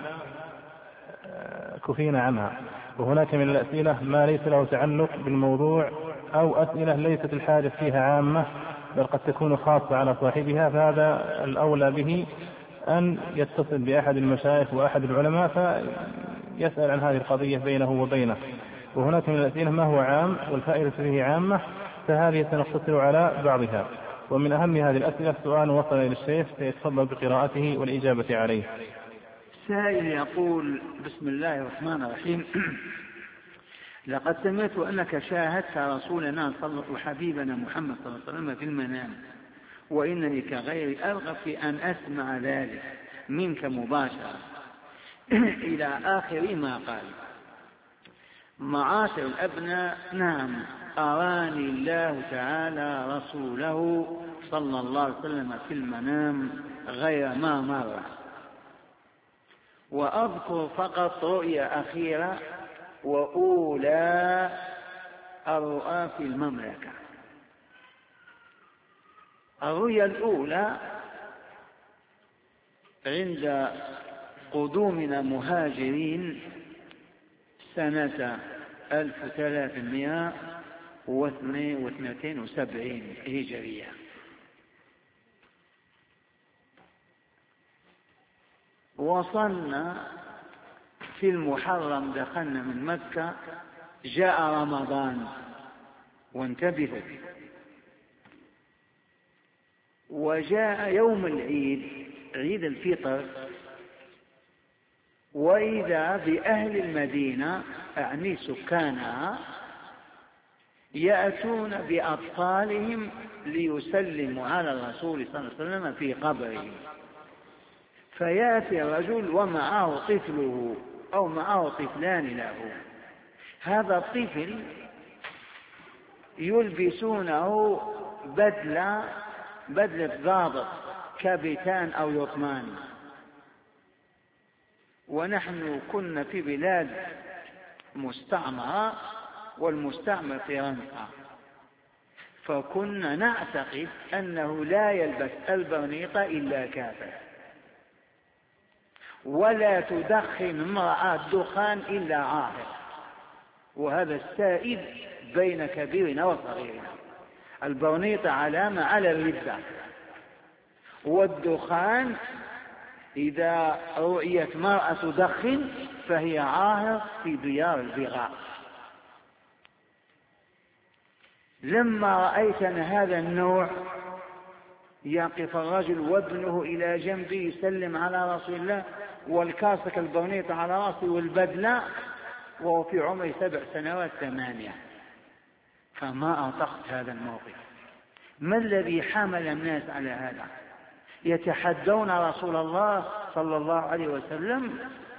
كفينا عنها. وهناك من الأسئلة ما ليس له تعلق بالموضوع، أو أسئلة ليست الحاجة فيها عامة بل قد تكون خاصة على صاحبها، فهذا الأولى به أن يتصل بأحد المشايخ وأحد العلماء فيسأل عن هذه القضية بينه وبينه. وهناك من الأسئلة ما هو عام والفائدة فيه عامة، فهذه سنقتصر على بعضها. ومن أهم هذه الأسئلة سؤال وصل إلى الشيخ فيتفضل بقراءته والإجابة عليه. سائل يقول: بسم الله الرحمن الرحيم. لقد سمعت أنك شاهدت رسولنا صلى وحبيبنا محمد صلى الله عليه وسلم في المنام، وإنني كغيري أرغب في أن أسمع ذلك منك مباشرة إلى آخر ما قال. معاشر الأبناء، نعم، أراني الله تعالى رسوله صلى الله عليه وسلم في المنام غير ما مرة، وأذكر فقط رؤيا أخيرة وأولى الرؤى في المملكة. الرؤيا الأولى عند قدومنا مهاجرين سنة ألف وثلاثمائة واثنين وسبعين هجرية، وصلنا في المحرم، دخلنا من مكة، جاء رمضان، وانتبهوا، وجاء يوم العيد، عيد الفطر، وإذا بأهل المدينة أعني سكانها يأتون بأطفالهم ليسلموا على الرسول صلى الله عليه وسلم في قبره، فيأتي رجل ومعه طفله أو معه طفلان له. هذا الطفل يلبسونه بدلة بدلة ضابط كابتن أو يطمان، ونحن كنا في بلاد مستعمرة والمستعمر فرنسا، فكنا نعتقد أنه لا يلبس البرنيطة إلا كافر، ولا تدخن امرأة دخان إلا عاهر، وهذا السائد بين كبيرنا وصغيرنا. البرنيطة علامة على الردة، والدخان إذا رؤيت مرأة تدخن فهي عاهر في ديار البغاء. لما رأيتنا هذا النوع، يقف الرجل وابنه إلى جنبه يسلم على رسول الله، والكاسك البرنيطة على رأسه والبدلة، وهو في عمر سبع سنوات ثمانية. فما أطقت هذا الموقف. ما الذي حمل الناس على هذا؟ يتحدون رسول الله صلى الله عليه وسلم.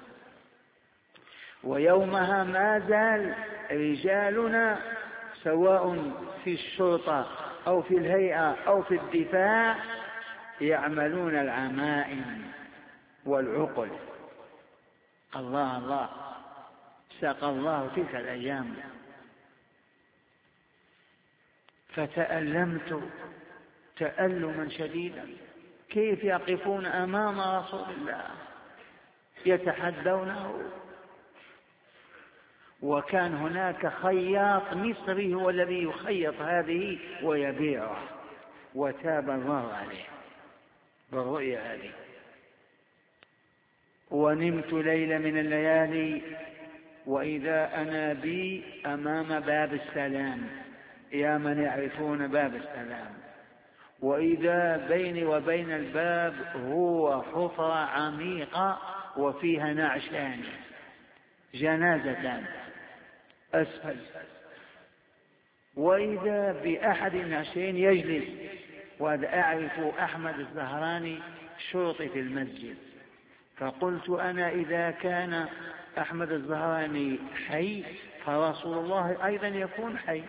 ويومها ما زال رجالنا سواء في الشرطة أو في الهيئة أو في الدفاع يعملون العمائم والعقل. الله الله، ساق الله تلك الأيام. فتألمت تألما شديدا، كيف يقفون أمام رسول الله يتحدونه؟ وكان هناك خياط مصري هو الذي يخيط هذه ويبيعها، وتاب الله عليه بالرؤيا هذه. ونمت ليلة من الليالي وإذا أنا بي أمام باب السلام، يا من يعرفون باب السلام، وإذا بيني وبين الباب هو حفرة عميقة وفيها نعشان، جنازتان أسفل، وإذا بأحد النعشين يجلس، وهذا أعرف أحمد الزهراني شرطي في المسجد. فقلت أنا إذا كان أحمد الزهراني حي فرسول الله أيضا يكون حي،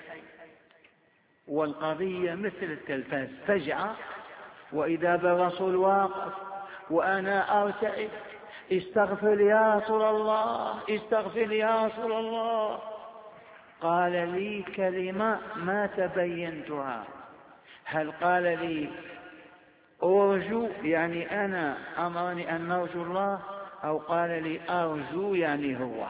والقضية مثل التلفاز، فجأة وإذا بالرسول واقف وأنا أرتعد: استغفر يا رسول الله، استغفر يا رسول الله. قال لي كلمة ما تبينتها، هل قال لي أرجو يعني أنا أمرني أن نرجو الله، أو قال لي أرجو يعني هو؟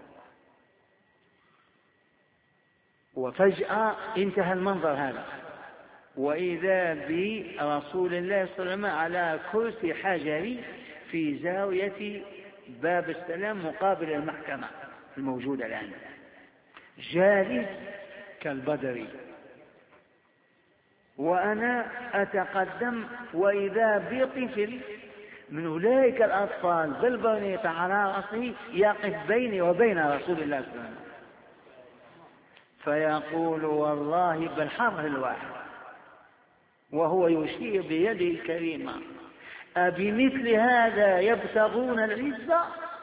وفجأة انتهى المنظر هذا، وإذا برسول الله صلى الله عليه وسلم على كرسي حجري في زاوية باب السلام مقابل المحكمة الموجودة الآن، جالس كالبدر، وأنا أتقدم وإذا بطفل من أولئك الأطفال بالبرنيط على رأسه يقف بيني وبين رسول الله صلى الله عليه وسلم فيقول والله بالحرف الواحد وهو يشير بيده الكريمة: أبمثل هذا يبتغون العزة؟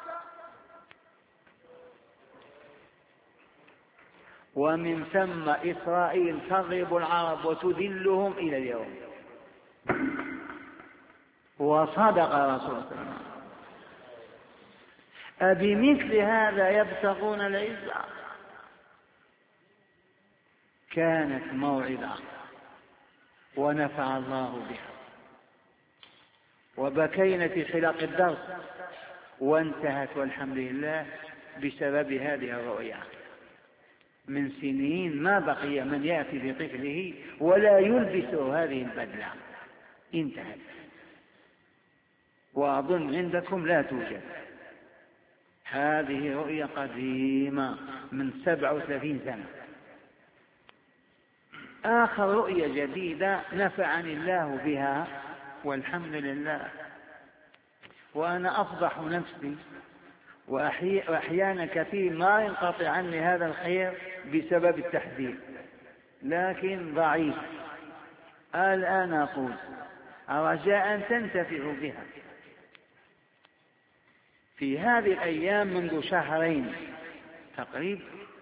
ومن ثم إسرائيل تضرب العرب وتذلهم إلى اليوم. وصدق رسول الله صلى الله عليه وسلم: أبمثل هذا يبتغون العزة؟ كانت موعظة ونفع الله بها، وبكينا في خلاق الدرس وانتهت والحمد لله بسبب هذه الرؤيا. من سنين ما بقي من يأتي بطفله ولا يلبس هذه البدلة، انتهت، وأظن عندكم لا توجد. هذه رؤيا قديمة من سبع وثلاثين سنة. آخر رؤيا جديدة نفعني الله بها والحمد لله، وأنا أفضح نفسي، وأحيانا كثير ما ينقطع عني هذا الخير بسبب التحذير، لكن ضعيف. الآن أقول رجاء تنتفع بها. في هذه الأيام منذ شهرين تقريبا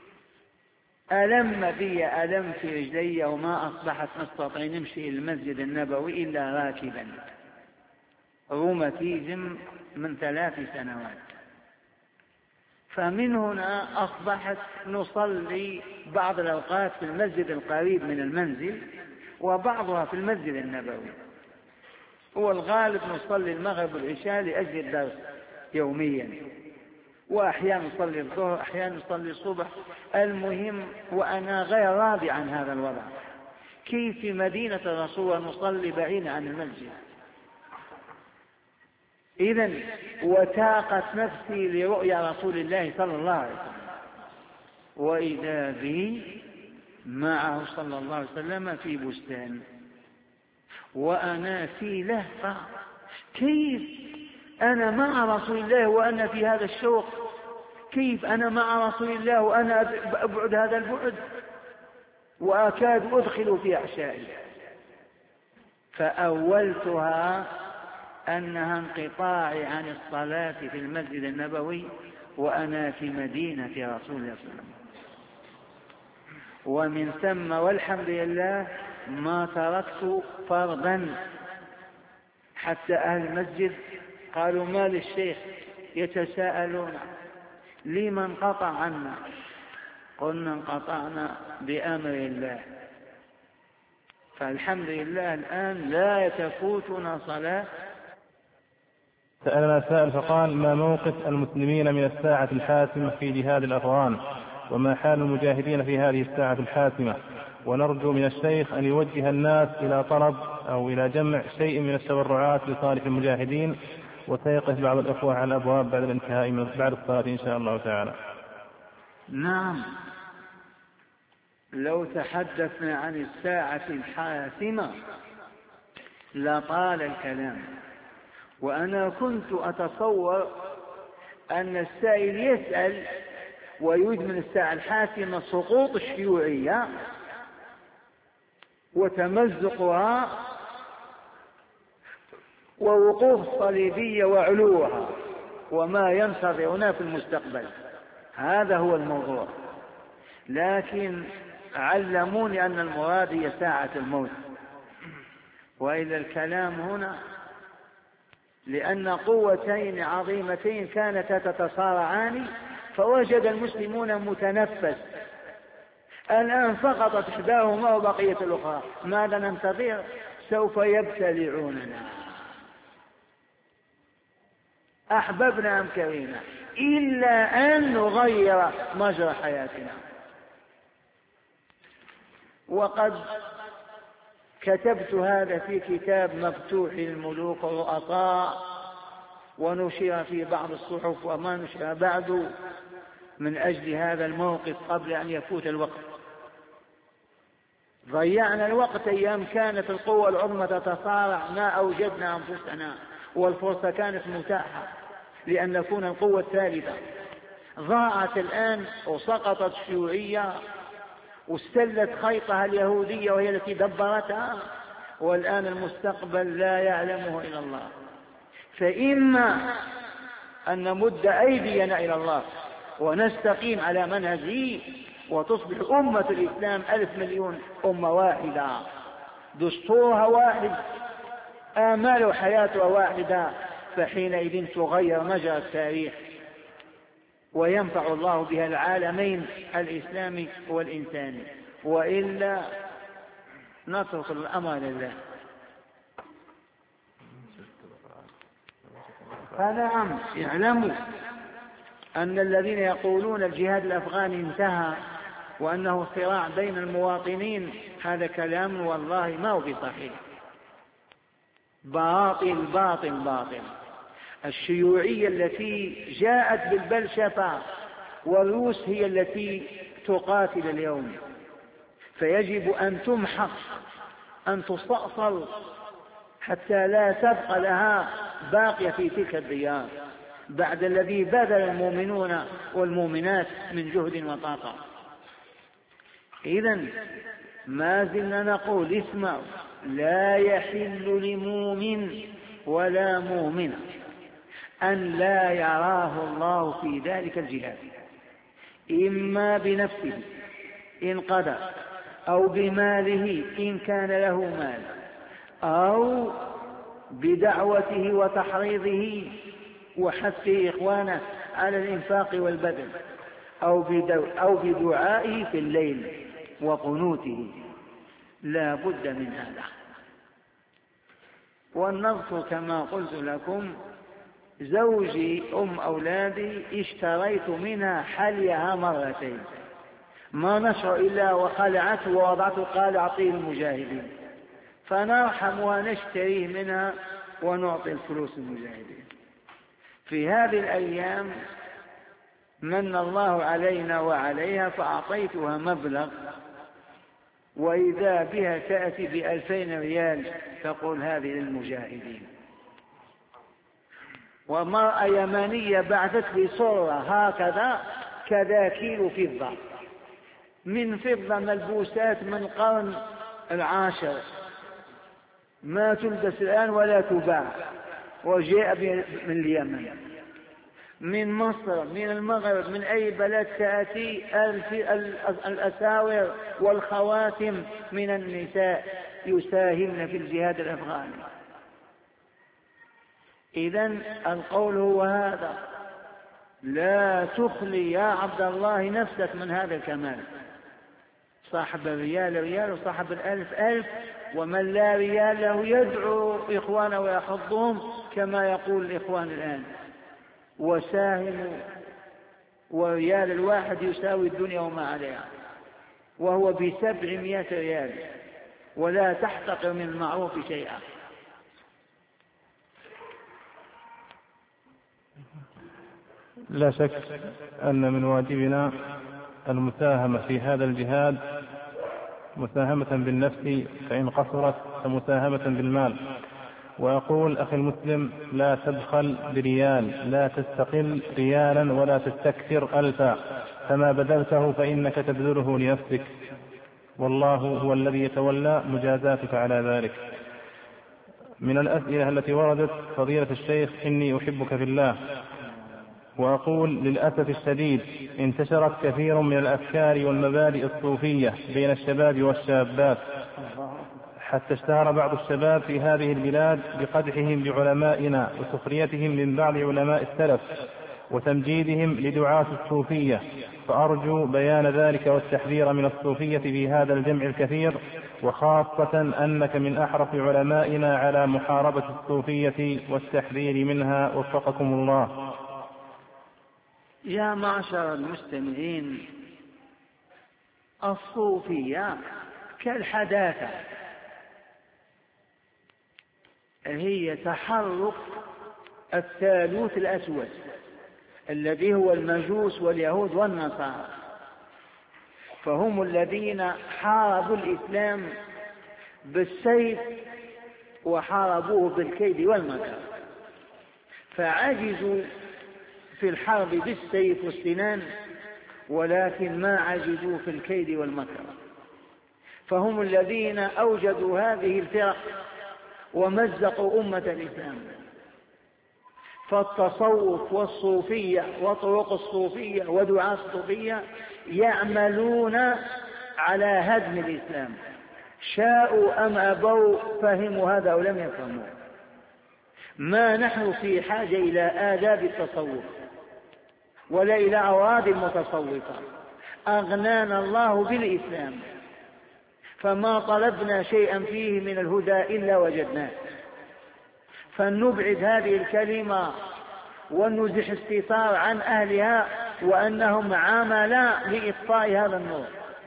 ألم بي ألم في رجلي، وما أصبحت أستطيع نمشي إلى المسجد النبوي إلا راكبا، روماتيزم من ثلاث سنوات. فمن هنا أصبحت نصلي بعض الأوقات في المسجد القريب من المنزل وبعضها في المسجد النبوي، والغالب نصلي المغرب والعشاء لأجل الدرس يوميا، وأحيانا نصلي الظهر، أحيانا نصلي الصبح. المهم وأنا غير راضي عن هذا الوضع. كيف في مدينة الرسول نصلي بعيدا عن المسجد؟ إذن وتاقت نفسي لرؤيا رسول الله صلى الله عليه وسلم، وإذا بي معه صلى الله عليه وسلم في بستان وأنا في لهفة. كيف أنا مع رسول الله وأنا في هذا الشوق؟ كيف أنا مع رسول الله وأنا أبعد هذا البعد وأكاد أدخل في أحشائي؟ فأولتها أنها انقطاعي عن الصلاة في المسجد النبوي وأنا في مدينة رسول الله صلى الله عليه وسلم. ومن ثم والحمد لله ما تركت فرضا، حتى أهل المسجد قالوا ما للشيخ، يتساءلون لما انقطع عنا؟ قلنا انقطعنا بأمر الله. فالحمد لله الآن لا تفوتنا صلاة. سألنا سائل فقال: ما موقف المسلمين من الساعة الحاسمة في جهاد الأفغان، وما حال المجاهدين في هذه الساعة الحاسمة؟ ونرجو من الشيخ أن يوجه الناس إلى طلب أو إلى جمع شيء من التبرعات لصالح المجاهدين، وسيقف بعض الأخوة على الأبواب بعد الانتهاء من بعد الصلاة إن شاء الله تعالى. نعم، لو تحدثنا عن الساعة الحاسمة لطال الكلام، وأنا كنت أتصور أن السائل يسأل ويريد من الساعة الحاسمة سقوط الشيوعية وتمزقها ووقوف الصليبية وعلوها وما ينتظرنا في المستقبل. هذا هو الموضوع، لكن علموني أن المراد هي ساعة الموت. وإلى الكلام هنا لأن قوتين عظيمتين كانتا تتصارعان، فوجد المسلمون متنفس الآن سقطت إحداهما وبقية الأخرى، ماذا ننتظر؟ سوف يبتلعوننا أحببنا أم كرهنا، إلا أن نغير مجرى حياتنا. وقد كتبت هذا في كتاب مفتوح للملوك والرؤساء، ونشر في بعض الصحف وما نشر بعد، من أجل هذا الموقف قبل أن يفوت الوقت. ضيعنا الوقت أيام كانت القوة العظمى تتصارع، ما أوجدنا أنفسنا والفرصة كانت متاحة لأن نكون القوة الثالثة. ضاعت الآن وسقطت الشيوعية واستلت خيطها اليهودية وهي التي دبرتها، والآن المستقبل لا يعلمه إلا الله. فإما أن نمد أيدينا إلى الله ونستقيم على منهجه وتصبح أمة الإسلام ألف مليون أمة واحدة، دستورها واحد، آمال وحياتها واحدة، فحينئذ تغير مجرى التاريخ وينفع الله بها العالمين الإسلامي والإنساني، وإلا نترك الأمر لله. فنعم اعلموا أن الذين يقولون الجهاد الأفغاني انتهى وأنه صراع بين المواطنين، هذا كلام والله ما هو بصحيح، باطل باطل باطل. الشيوعية التي جاءت بالبلشفة والروس هي التي تقاتل اليوم، فيجب أن تمحق، أن تستأصل حتى لا تبقى لها باقية في تلك الديار بعد الذي بذل المؤمنون والمؤمنات من جهد وطاقة. إذن ما زلنا نقول اسمعوا، لا يحل لمؤمن ولا مؤمنة أن لا يراه الله في ذلك الجهاد، إما بنفسه إن قدر، أو بماله إن كان له مال، أو بدعوته وتحريضه وحثه إخوانه على الإنفاق والبذل، أو أو بدعائه في الليل وقنوته، لا بد من هذا. والنظر كما قلت لكم، زوجي أم أولادي اشتريت منها حليها مرتين، ما نشر إلا وخلعته ووضعته، قال أعطيه المجاهدين، فنرحم ونشتريه منها ونعطي الفلوس المجاهدين. في هذه الأيام من الله علينا وعليها فأعطيتها مبلغ، وإذا بها تأتي بألفين ريال تقول هذه للمجاهدين. ومرأة يمانية بعثت لي صورة هكذا كذا كيلو فضة، من فضة ملبوسات من القرن العاشر، ما تلبس الآن ولا تباع، وجاء من اليمن، من مصر، من المغرب، من أي بلد تأتي الأساور والخواتم من النساء يساهمن في الجهاد الأفغاني. إذن القول هو هذا، لا تخلي يا عبد الله نفسك من هذا الكمال. صاحب الريال ريال وصاحب الألف ألف، ومن لا ريال له يدعو إخوانه ويحضهم كما يقول الإخوان الآن، وساهموا، وريال الواحد يساوي الدنيا وما عليها، وهو بسبعمائة ريال، ولا تحتقر من المعروف شيئا. لا شك أن من واجبنا المساهمة في هذا الجهاد، مساهمة بالنفس فإن قصرت فمساهمة بالمال. وأقول أخي المسلم، لا تبخل بريال، لا تستقل ريالا ولا تستكثر ألفا، فما بذلته فإنك تبذله لنفسك، والله هو الذي يتولى مجازاتك على ذلك. من الأسئلة التي وردت: فضيلة الشيخ، إني أحبك في الله، وأقول للأسف الشديد انتشرت كثير من الأفكار والمبادئ الصوفية بين الشباب والشابات، حتى اشتهر بعض الشباب في هذه البلاد بقدحهم بعلمائنا وسخريتهم من بعض علماء السلف، وتمجيدهم لدعاة الصوفية، فأرجو بيان ذلك والتحذير من الصوفية في هذا الجمع الكثير، وخاصة أنك من أحرص علمائنا على محاربة الصوفية والتحذير منها، وفقكم الله. يا معشر المستمعين، الصوفية كالحداثة، هي تحرك الثالوث الأسود الذي هو المجوس واليهود والنصارى، فهم الذين حاربوا الإسلام بالسيف وحاربوه بالكيد والمكر، فعجزوا في الحرب بالسيف والسنان، ولكن ما عجزوا في الكيد والمكر، فهم الذين أوجدوا هذه الفرق ومزقوا أمة الإسلام. فالتصوف والصوفية وطرق الصوفية ودعاة الصوفية يعملون على هدم الإسلام، شاءوا أم أبوا، فهموا هذا أو لم يفهموا. ما نحن في حاجة إلى آداب التصوف ولا إلى أوراد المتصوفة، أغنانا الله بالإسلام، فما طلبنا شيئا فيه من الهدى إلا وجدناه. فلنبعد هذه الكلمة ونزح الستار عن أهلها، وأنهم عملا لإطفاء هذا النور،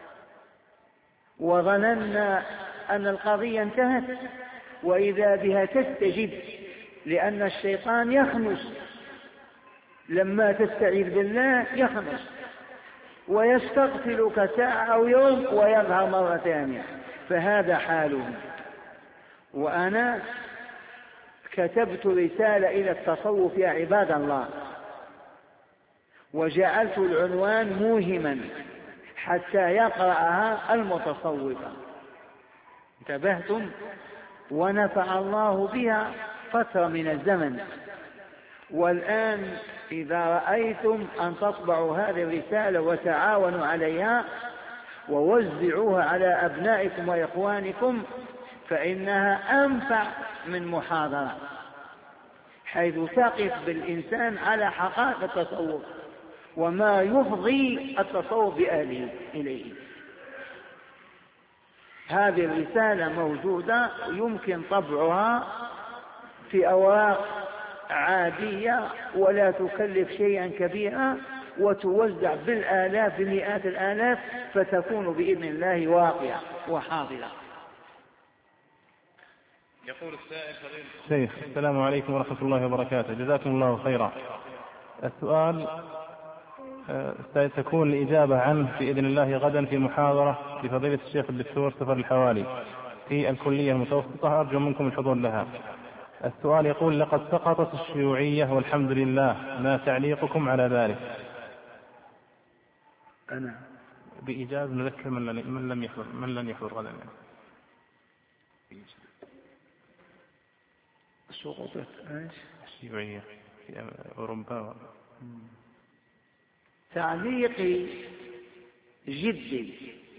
وظننا أن القضية انتهت، وإذا بها تستجد، لأن الشيطان يخنس لما تستعيذ بالله، يخنس ويستغفلك ساعة أو يوم ويظهر مرة ثانية، فهذا حالهم. وأنا كتبت رسالة إلى التصوف يا عباد الله، وجعلت العنوان موهما حتى يقرأها المتصوفة، انتبهتم؟ ونفع الله بها فترة من الزمن. والآن إذا رأيتم أن تطبعوا هذه الرسالة وتعاونوا عليها ووزعوها على أبنائكم وإخوانكم، فإنها أنفع من محاضرة، حيث تقف بالإنسان على حقائق التصوف وما يفضي التصوف بأهله إليه. هذه الرسالة موجودة، يمكن طبعها في أوراق عادية ولا تكلف شيئا كبيرا، وتوزع بالآلاف بمئات الآلاف، فتكون بإذن الله واقعة وحاضرة. يقول السائل فضيلة الشيخ: السلام عليكم ورحمة الله وبركاته، جزاكم الله خيرا. السؤال ستكون الإجابة عنه بإذن الله غدا في محاضرة لفضيلة الشيخ الدكتور سفر الحوالي في الكلية المتوسطة، أرجو منكم الحضور لها. السؤال يقول: لقد سقطت الشيوعية والحمد لله، ما تعليقكم على ذلك؟ أنا بإجابة نذكر من لم يحضر من لم يحضر غدا. سقطت الشيوعية في أوروبا. تعليقي جدي،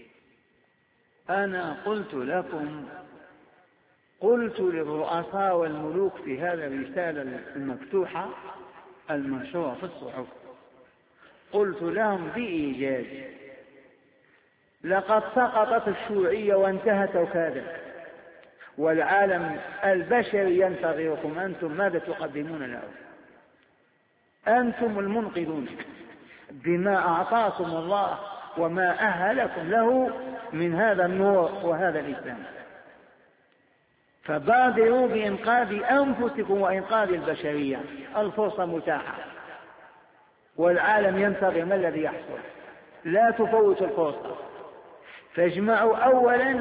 أنا قلت لكم، قلت للرؤساء والملوك في هذه الرسالة المفتوحة المنشورة في الصحف، قلت لهم بإيجاز: لقد سقطت الشيوعية وانتهت وكادت، والعالم البشري ينتظركم، أنتم ماذا تقدمون له؟ أنتم المنقذون بما أعطاكم الله وما أهلكم له من هذا النور وهذا الإسلام، فبادروا بإنقاذ أنفسكم وإنقاذ البشرية، الفرصة متاحة والعالم ينتظر ما الذي يحصل، لا تفوت الفرصة. فاجمعوا أولا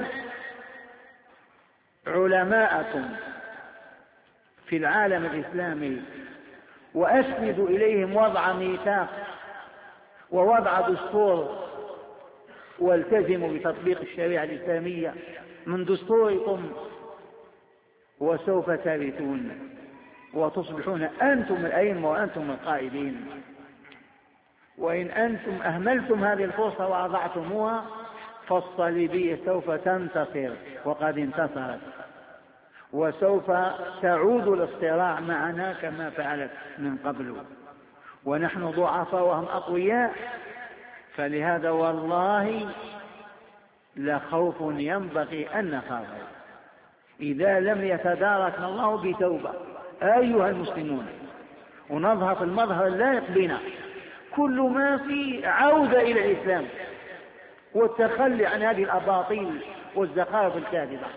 علماءكم في العالم الإسلامي وأسندوا إليهم وضع ميثاق ووضع دستور، والتزموا بتطبيق الشريعة الإسلامية من دستوركم، وسوف ترثون وتصبحون أنتم الأئمة وأنتم القائدين. وإن أنتم أهملتم هذه الفرصة وأضعتموها، فالصليبية سوف تنتصر وقد انتصرت، وسوف تعود للصراع معنا كما فعلت من قبل. ونحن ضعفاء وهم أقوياء. فلهذا والله لخوف ينبغي أن نخاف إذا لم يتداركنا الله بتوبة أيها المسلمون، ونظهر في المظهر اللائق بنا كل ما في عودة إلى الإسلام والتخلي عن هذه الأباطيل والزخارف الكاذبة،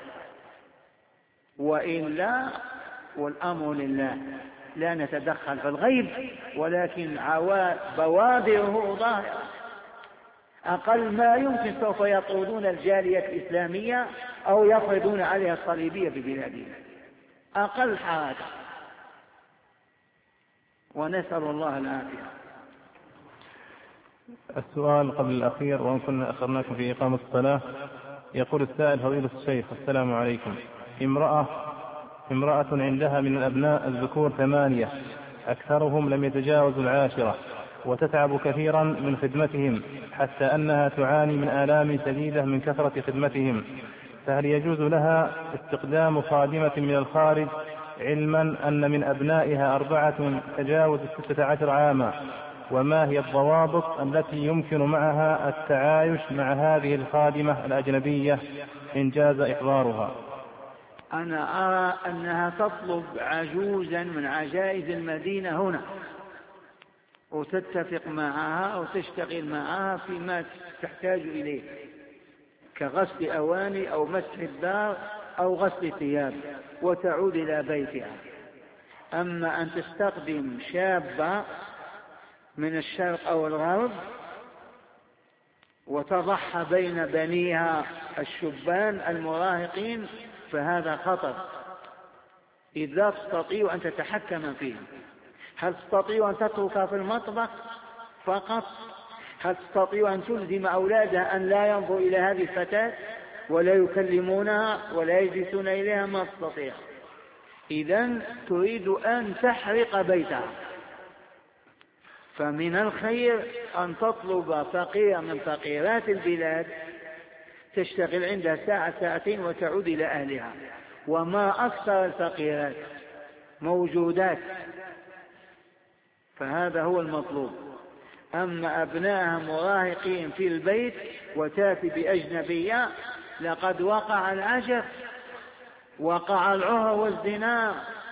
وإلا والأمر لله لا نتدخل في الغيب، ولكن بوادره ظاهرة. أقل ما يمكن سوف يطردون الجالية الإسلامية أو يفرضون عليها الصليبية في بلادهم، أقل حاجة، ونسأل الله العافية. السؤال قبل الأخير، وإن كنا أخرناكم في إقامة الصلاة، يقول السائل: فضيلة الشيخ السلام عليكم، امرأة امرأة عندها من الأبناء الذكور ثمانية، أكثرهم لم يتجاوزوا العاشرة، وتتعب كثيرا من خدمتهم حتى أنها تعاني من آلام شديدة من كثرة خدمتهم، فهل يجوز لها استخدام خادمة من الخارج، علما أن من أبنائها أربعة تجاوز ستة عشر عاما؟ وما هي الضوابط التي يمكن معها التعايش مع هذه الخادمة الأجنبية إن جاز إحضارها؟ أنا أرى أنها تطلب عجوزا من عجائز المدينة هنا، وتتفق معها وتشتغل معها فيما تحتاج إليه كغسل أواني أو مسح الدار أو غسل ثياب، وتعود إلى بيتها. أما أن تستخدم شابة من الشرق أو الغرب وتضحى بين بنيها الشبان المراهقين فهذا خطر، إذ لا تستطيع أن تتحكم فيه. هل تستطيع أن تتركها في المطبخ فقط؟ هل تستطيع أن تلزم أولادها أن لا ينظروا إلى هذه الفتاة ولا يكلمونها ولا يجلسون إليها؟ ما تستطيع. إذن تريد أن تحرق بيتها، فمن الخير أن تطلب فقيرة من فقيرات البلاد تشتغل عندها ساعة ساعتين وتعود إلى أهلها، وما أكثر الفقيرات موجودات، فهذا هو المطلوب. أما أبنائها مراهقين في البيت وتأتي بأجنبية لقد وقع العجب، وقع العهر والزنا،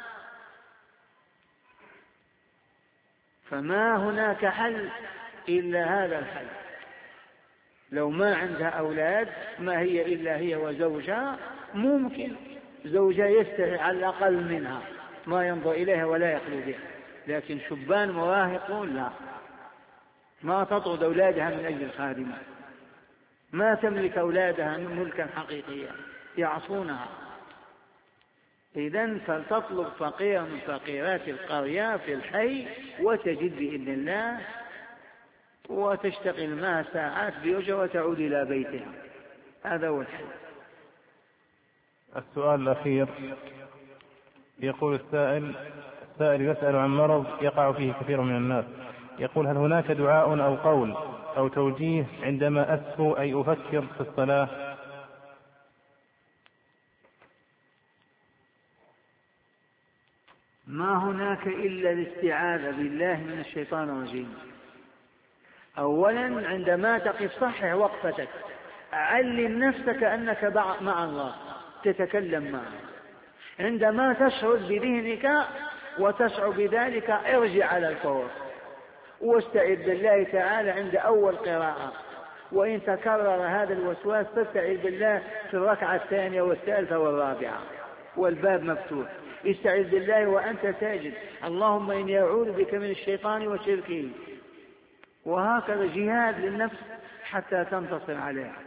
فما هناك حل إلا هذا الحل. لو ما عندها أولاد ما هي إلا هي وزوجها، ممكن زوجها يستحي على الأقل منها ما ينظر إليها ولا يخلو بها، لكن شبان مراهقون لا، ما تطرد أولادها من أجل الخادمة، ما تملك أولادها ملكا حقيقيا، يعصونها. إذن فلتطلب فقيرة من فقيرات القرية في الحي وتجد بإذن الله وتشتغل معها ساعات بأجرة وتعود إلى بيتها، هذا هو الحل. السؤال الأخير، يقول السائل السائل يسأل عن مرض يقع فيه كثير من الناس، يقول: هل هناك دعاء أو قول أو توجيه عندما أسهو أي أفكر في الصلاة؟ ما هناك إلا الاستعاذة بالله من الشيطان الرجيم. أولا عندما تقف صحح وقفتك، علم نفسك أنك مع الله تتكلم معه. عندما تشعر بذهنك وتشعر بذلك ارجع على الفور واستعذ بالله تعالى عند أول قراءة، وإن تكرر هذا الوسواس فاستعذ بالله في الركعة الثانية والثالثة والرابعة والباب مفتوح. استعذ بالله وأنت ساجد: اللهم إني أعوذ بك من الشيطان وشركه. وهكذا جهاد للنفس حتى تنتصر عليها.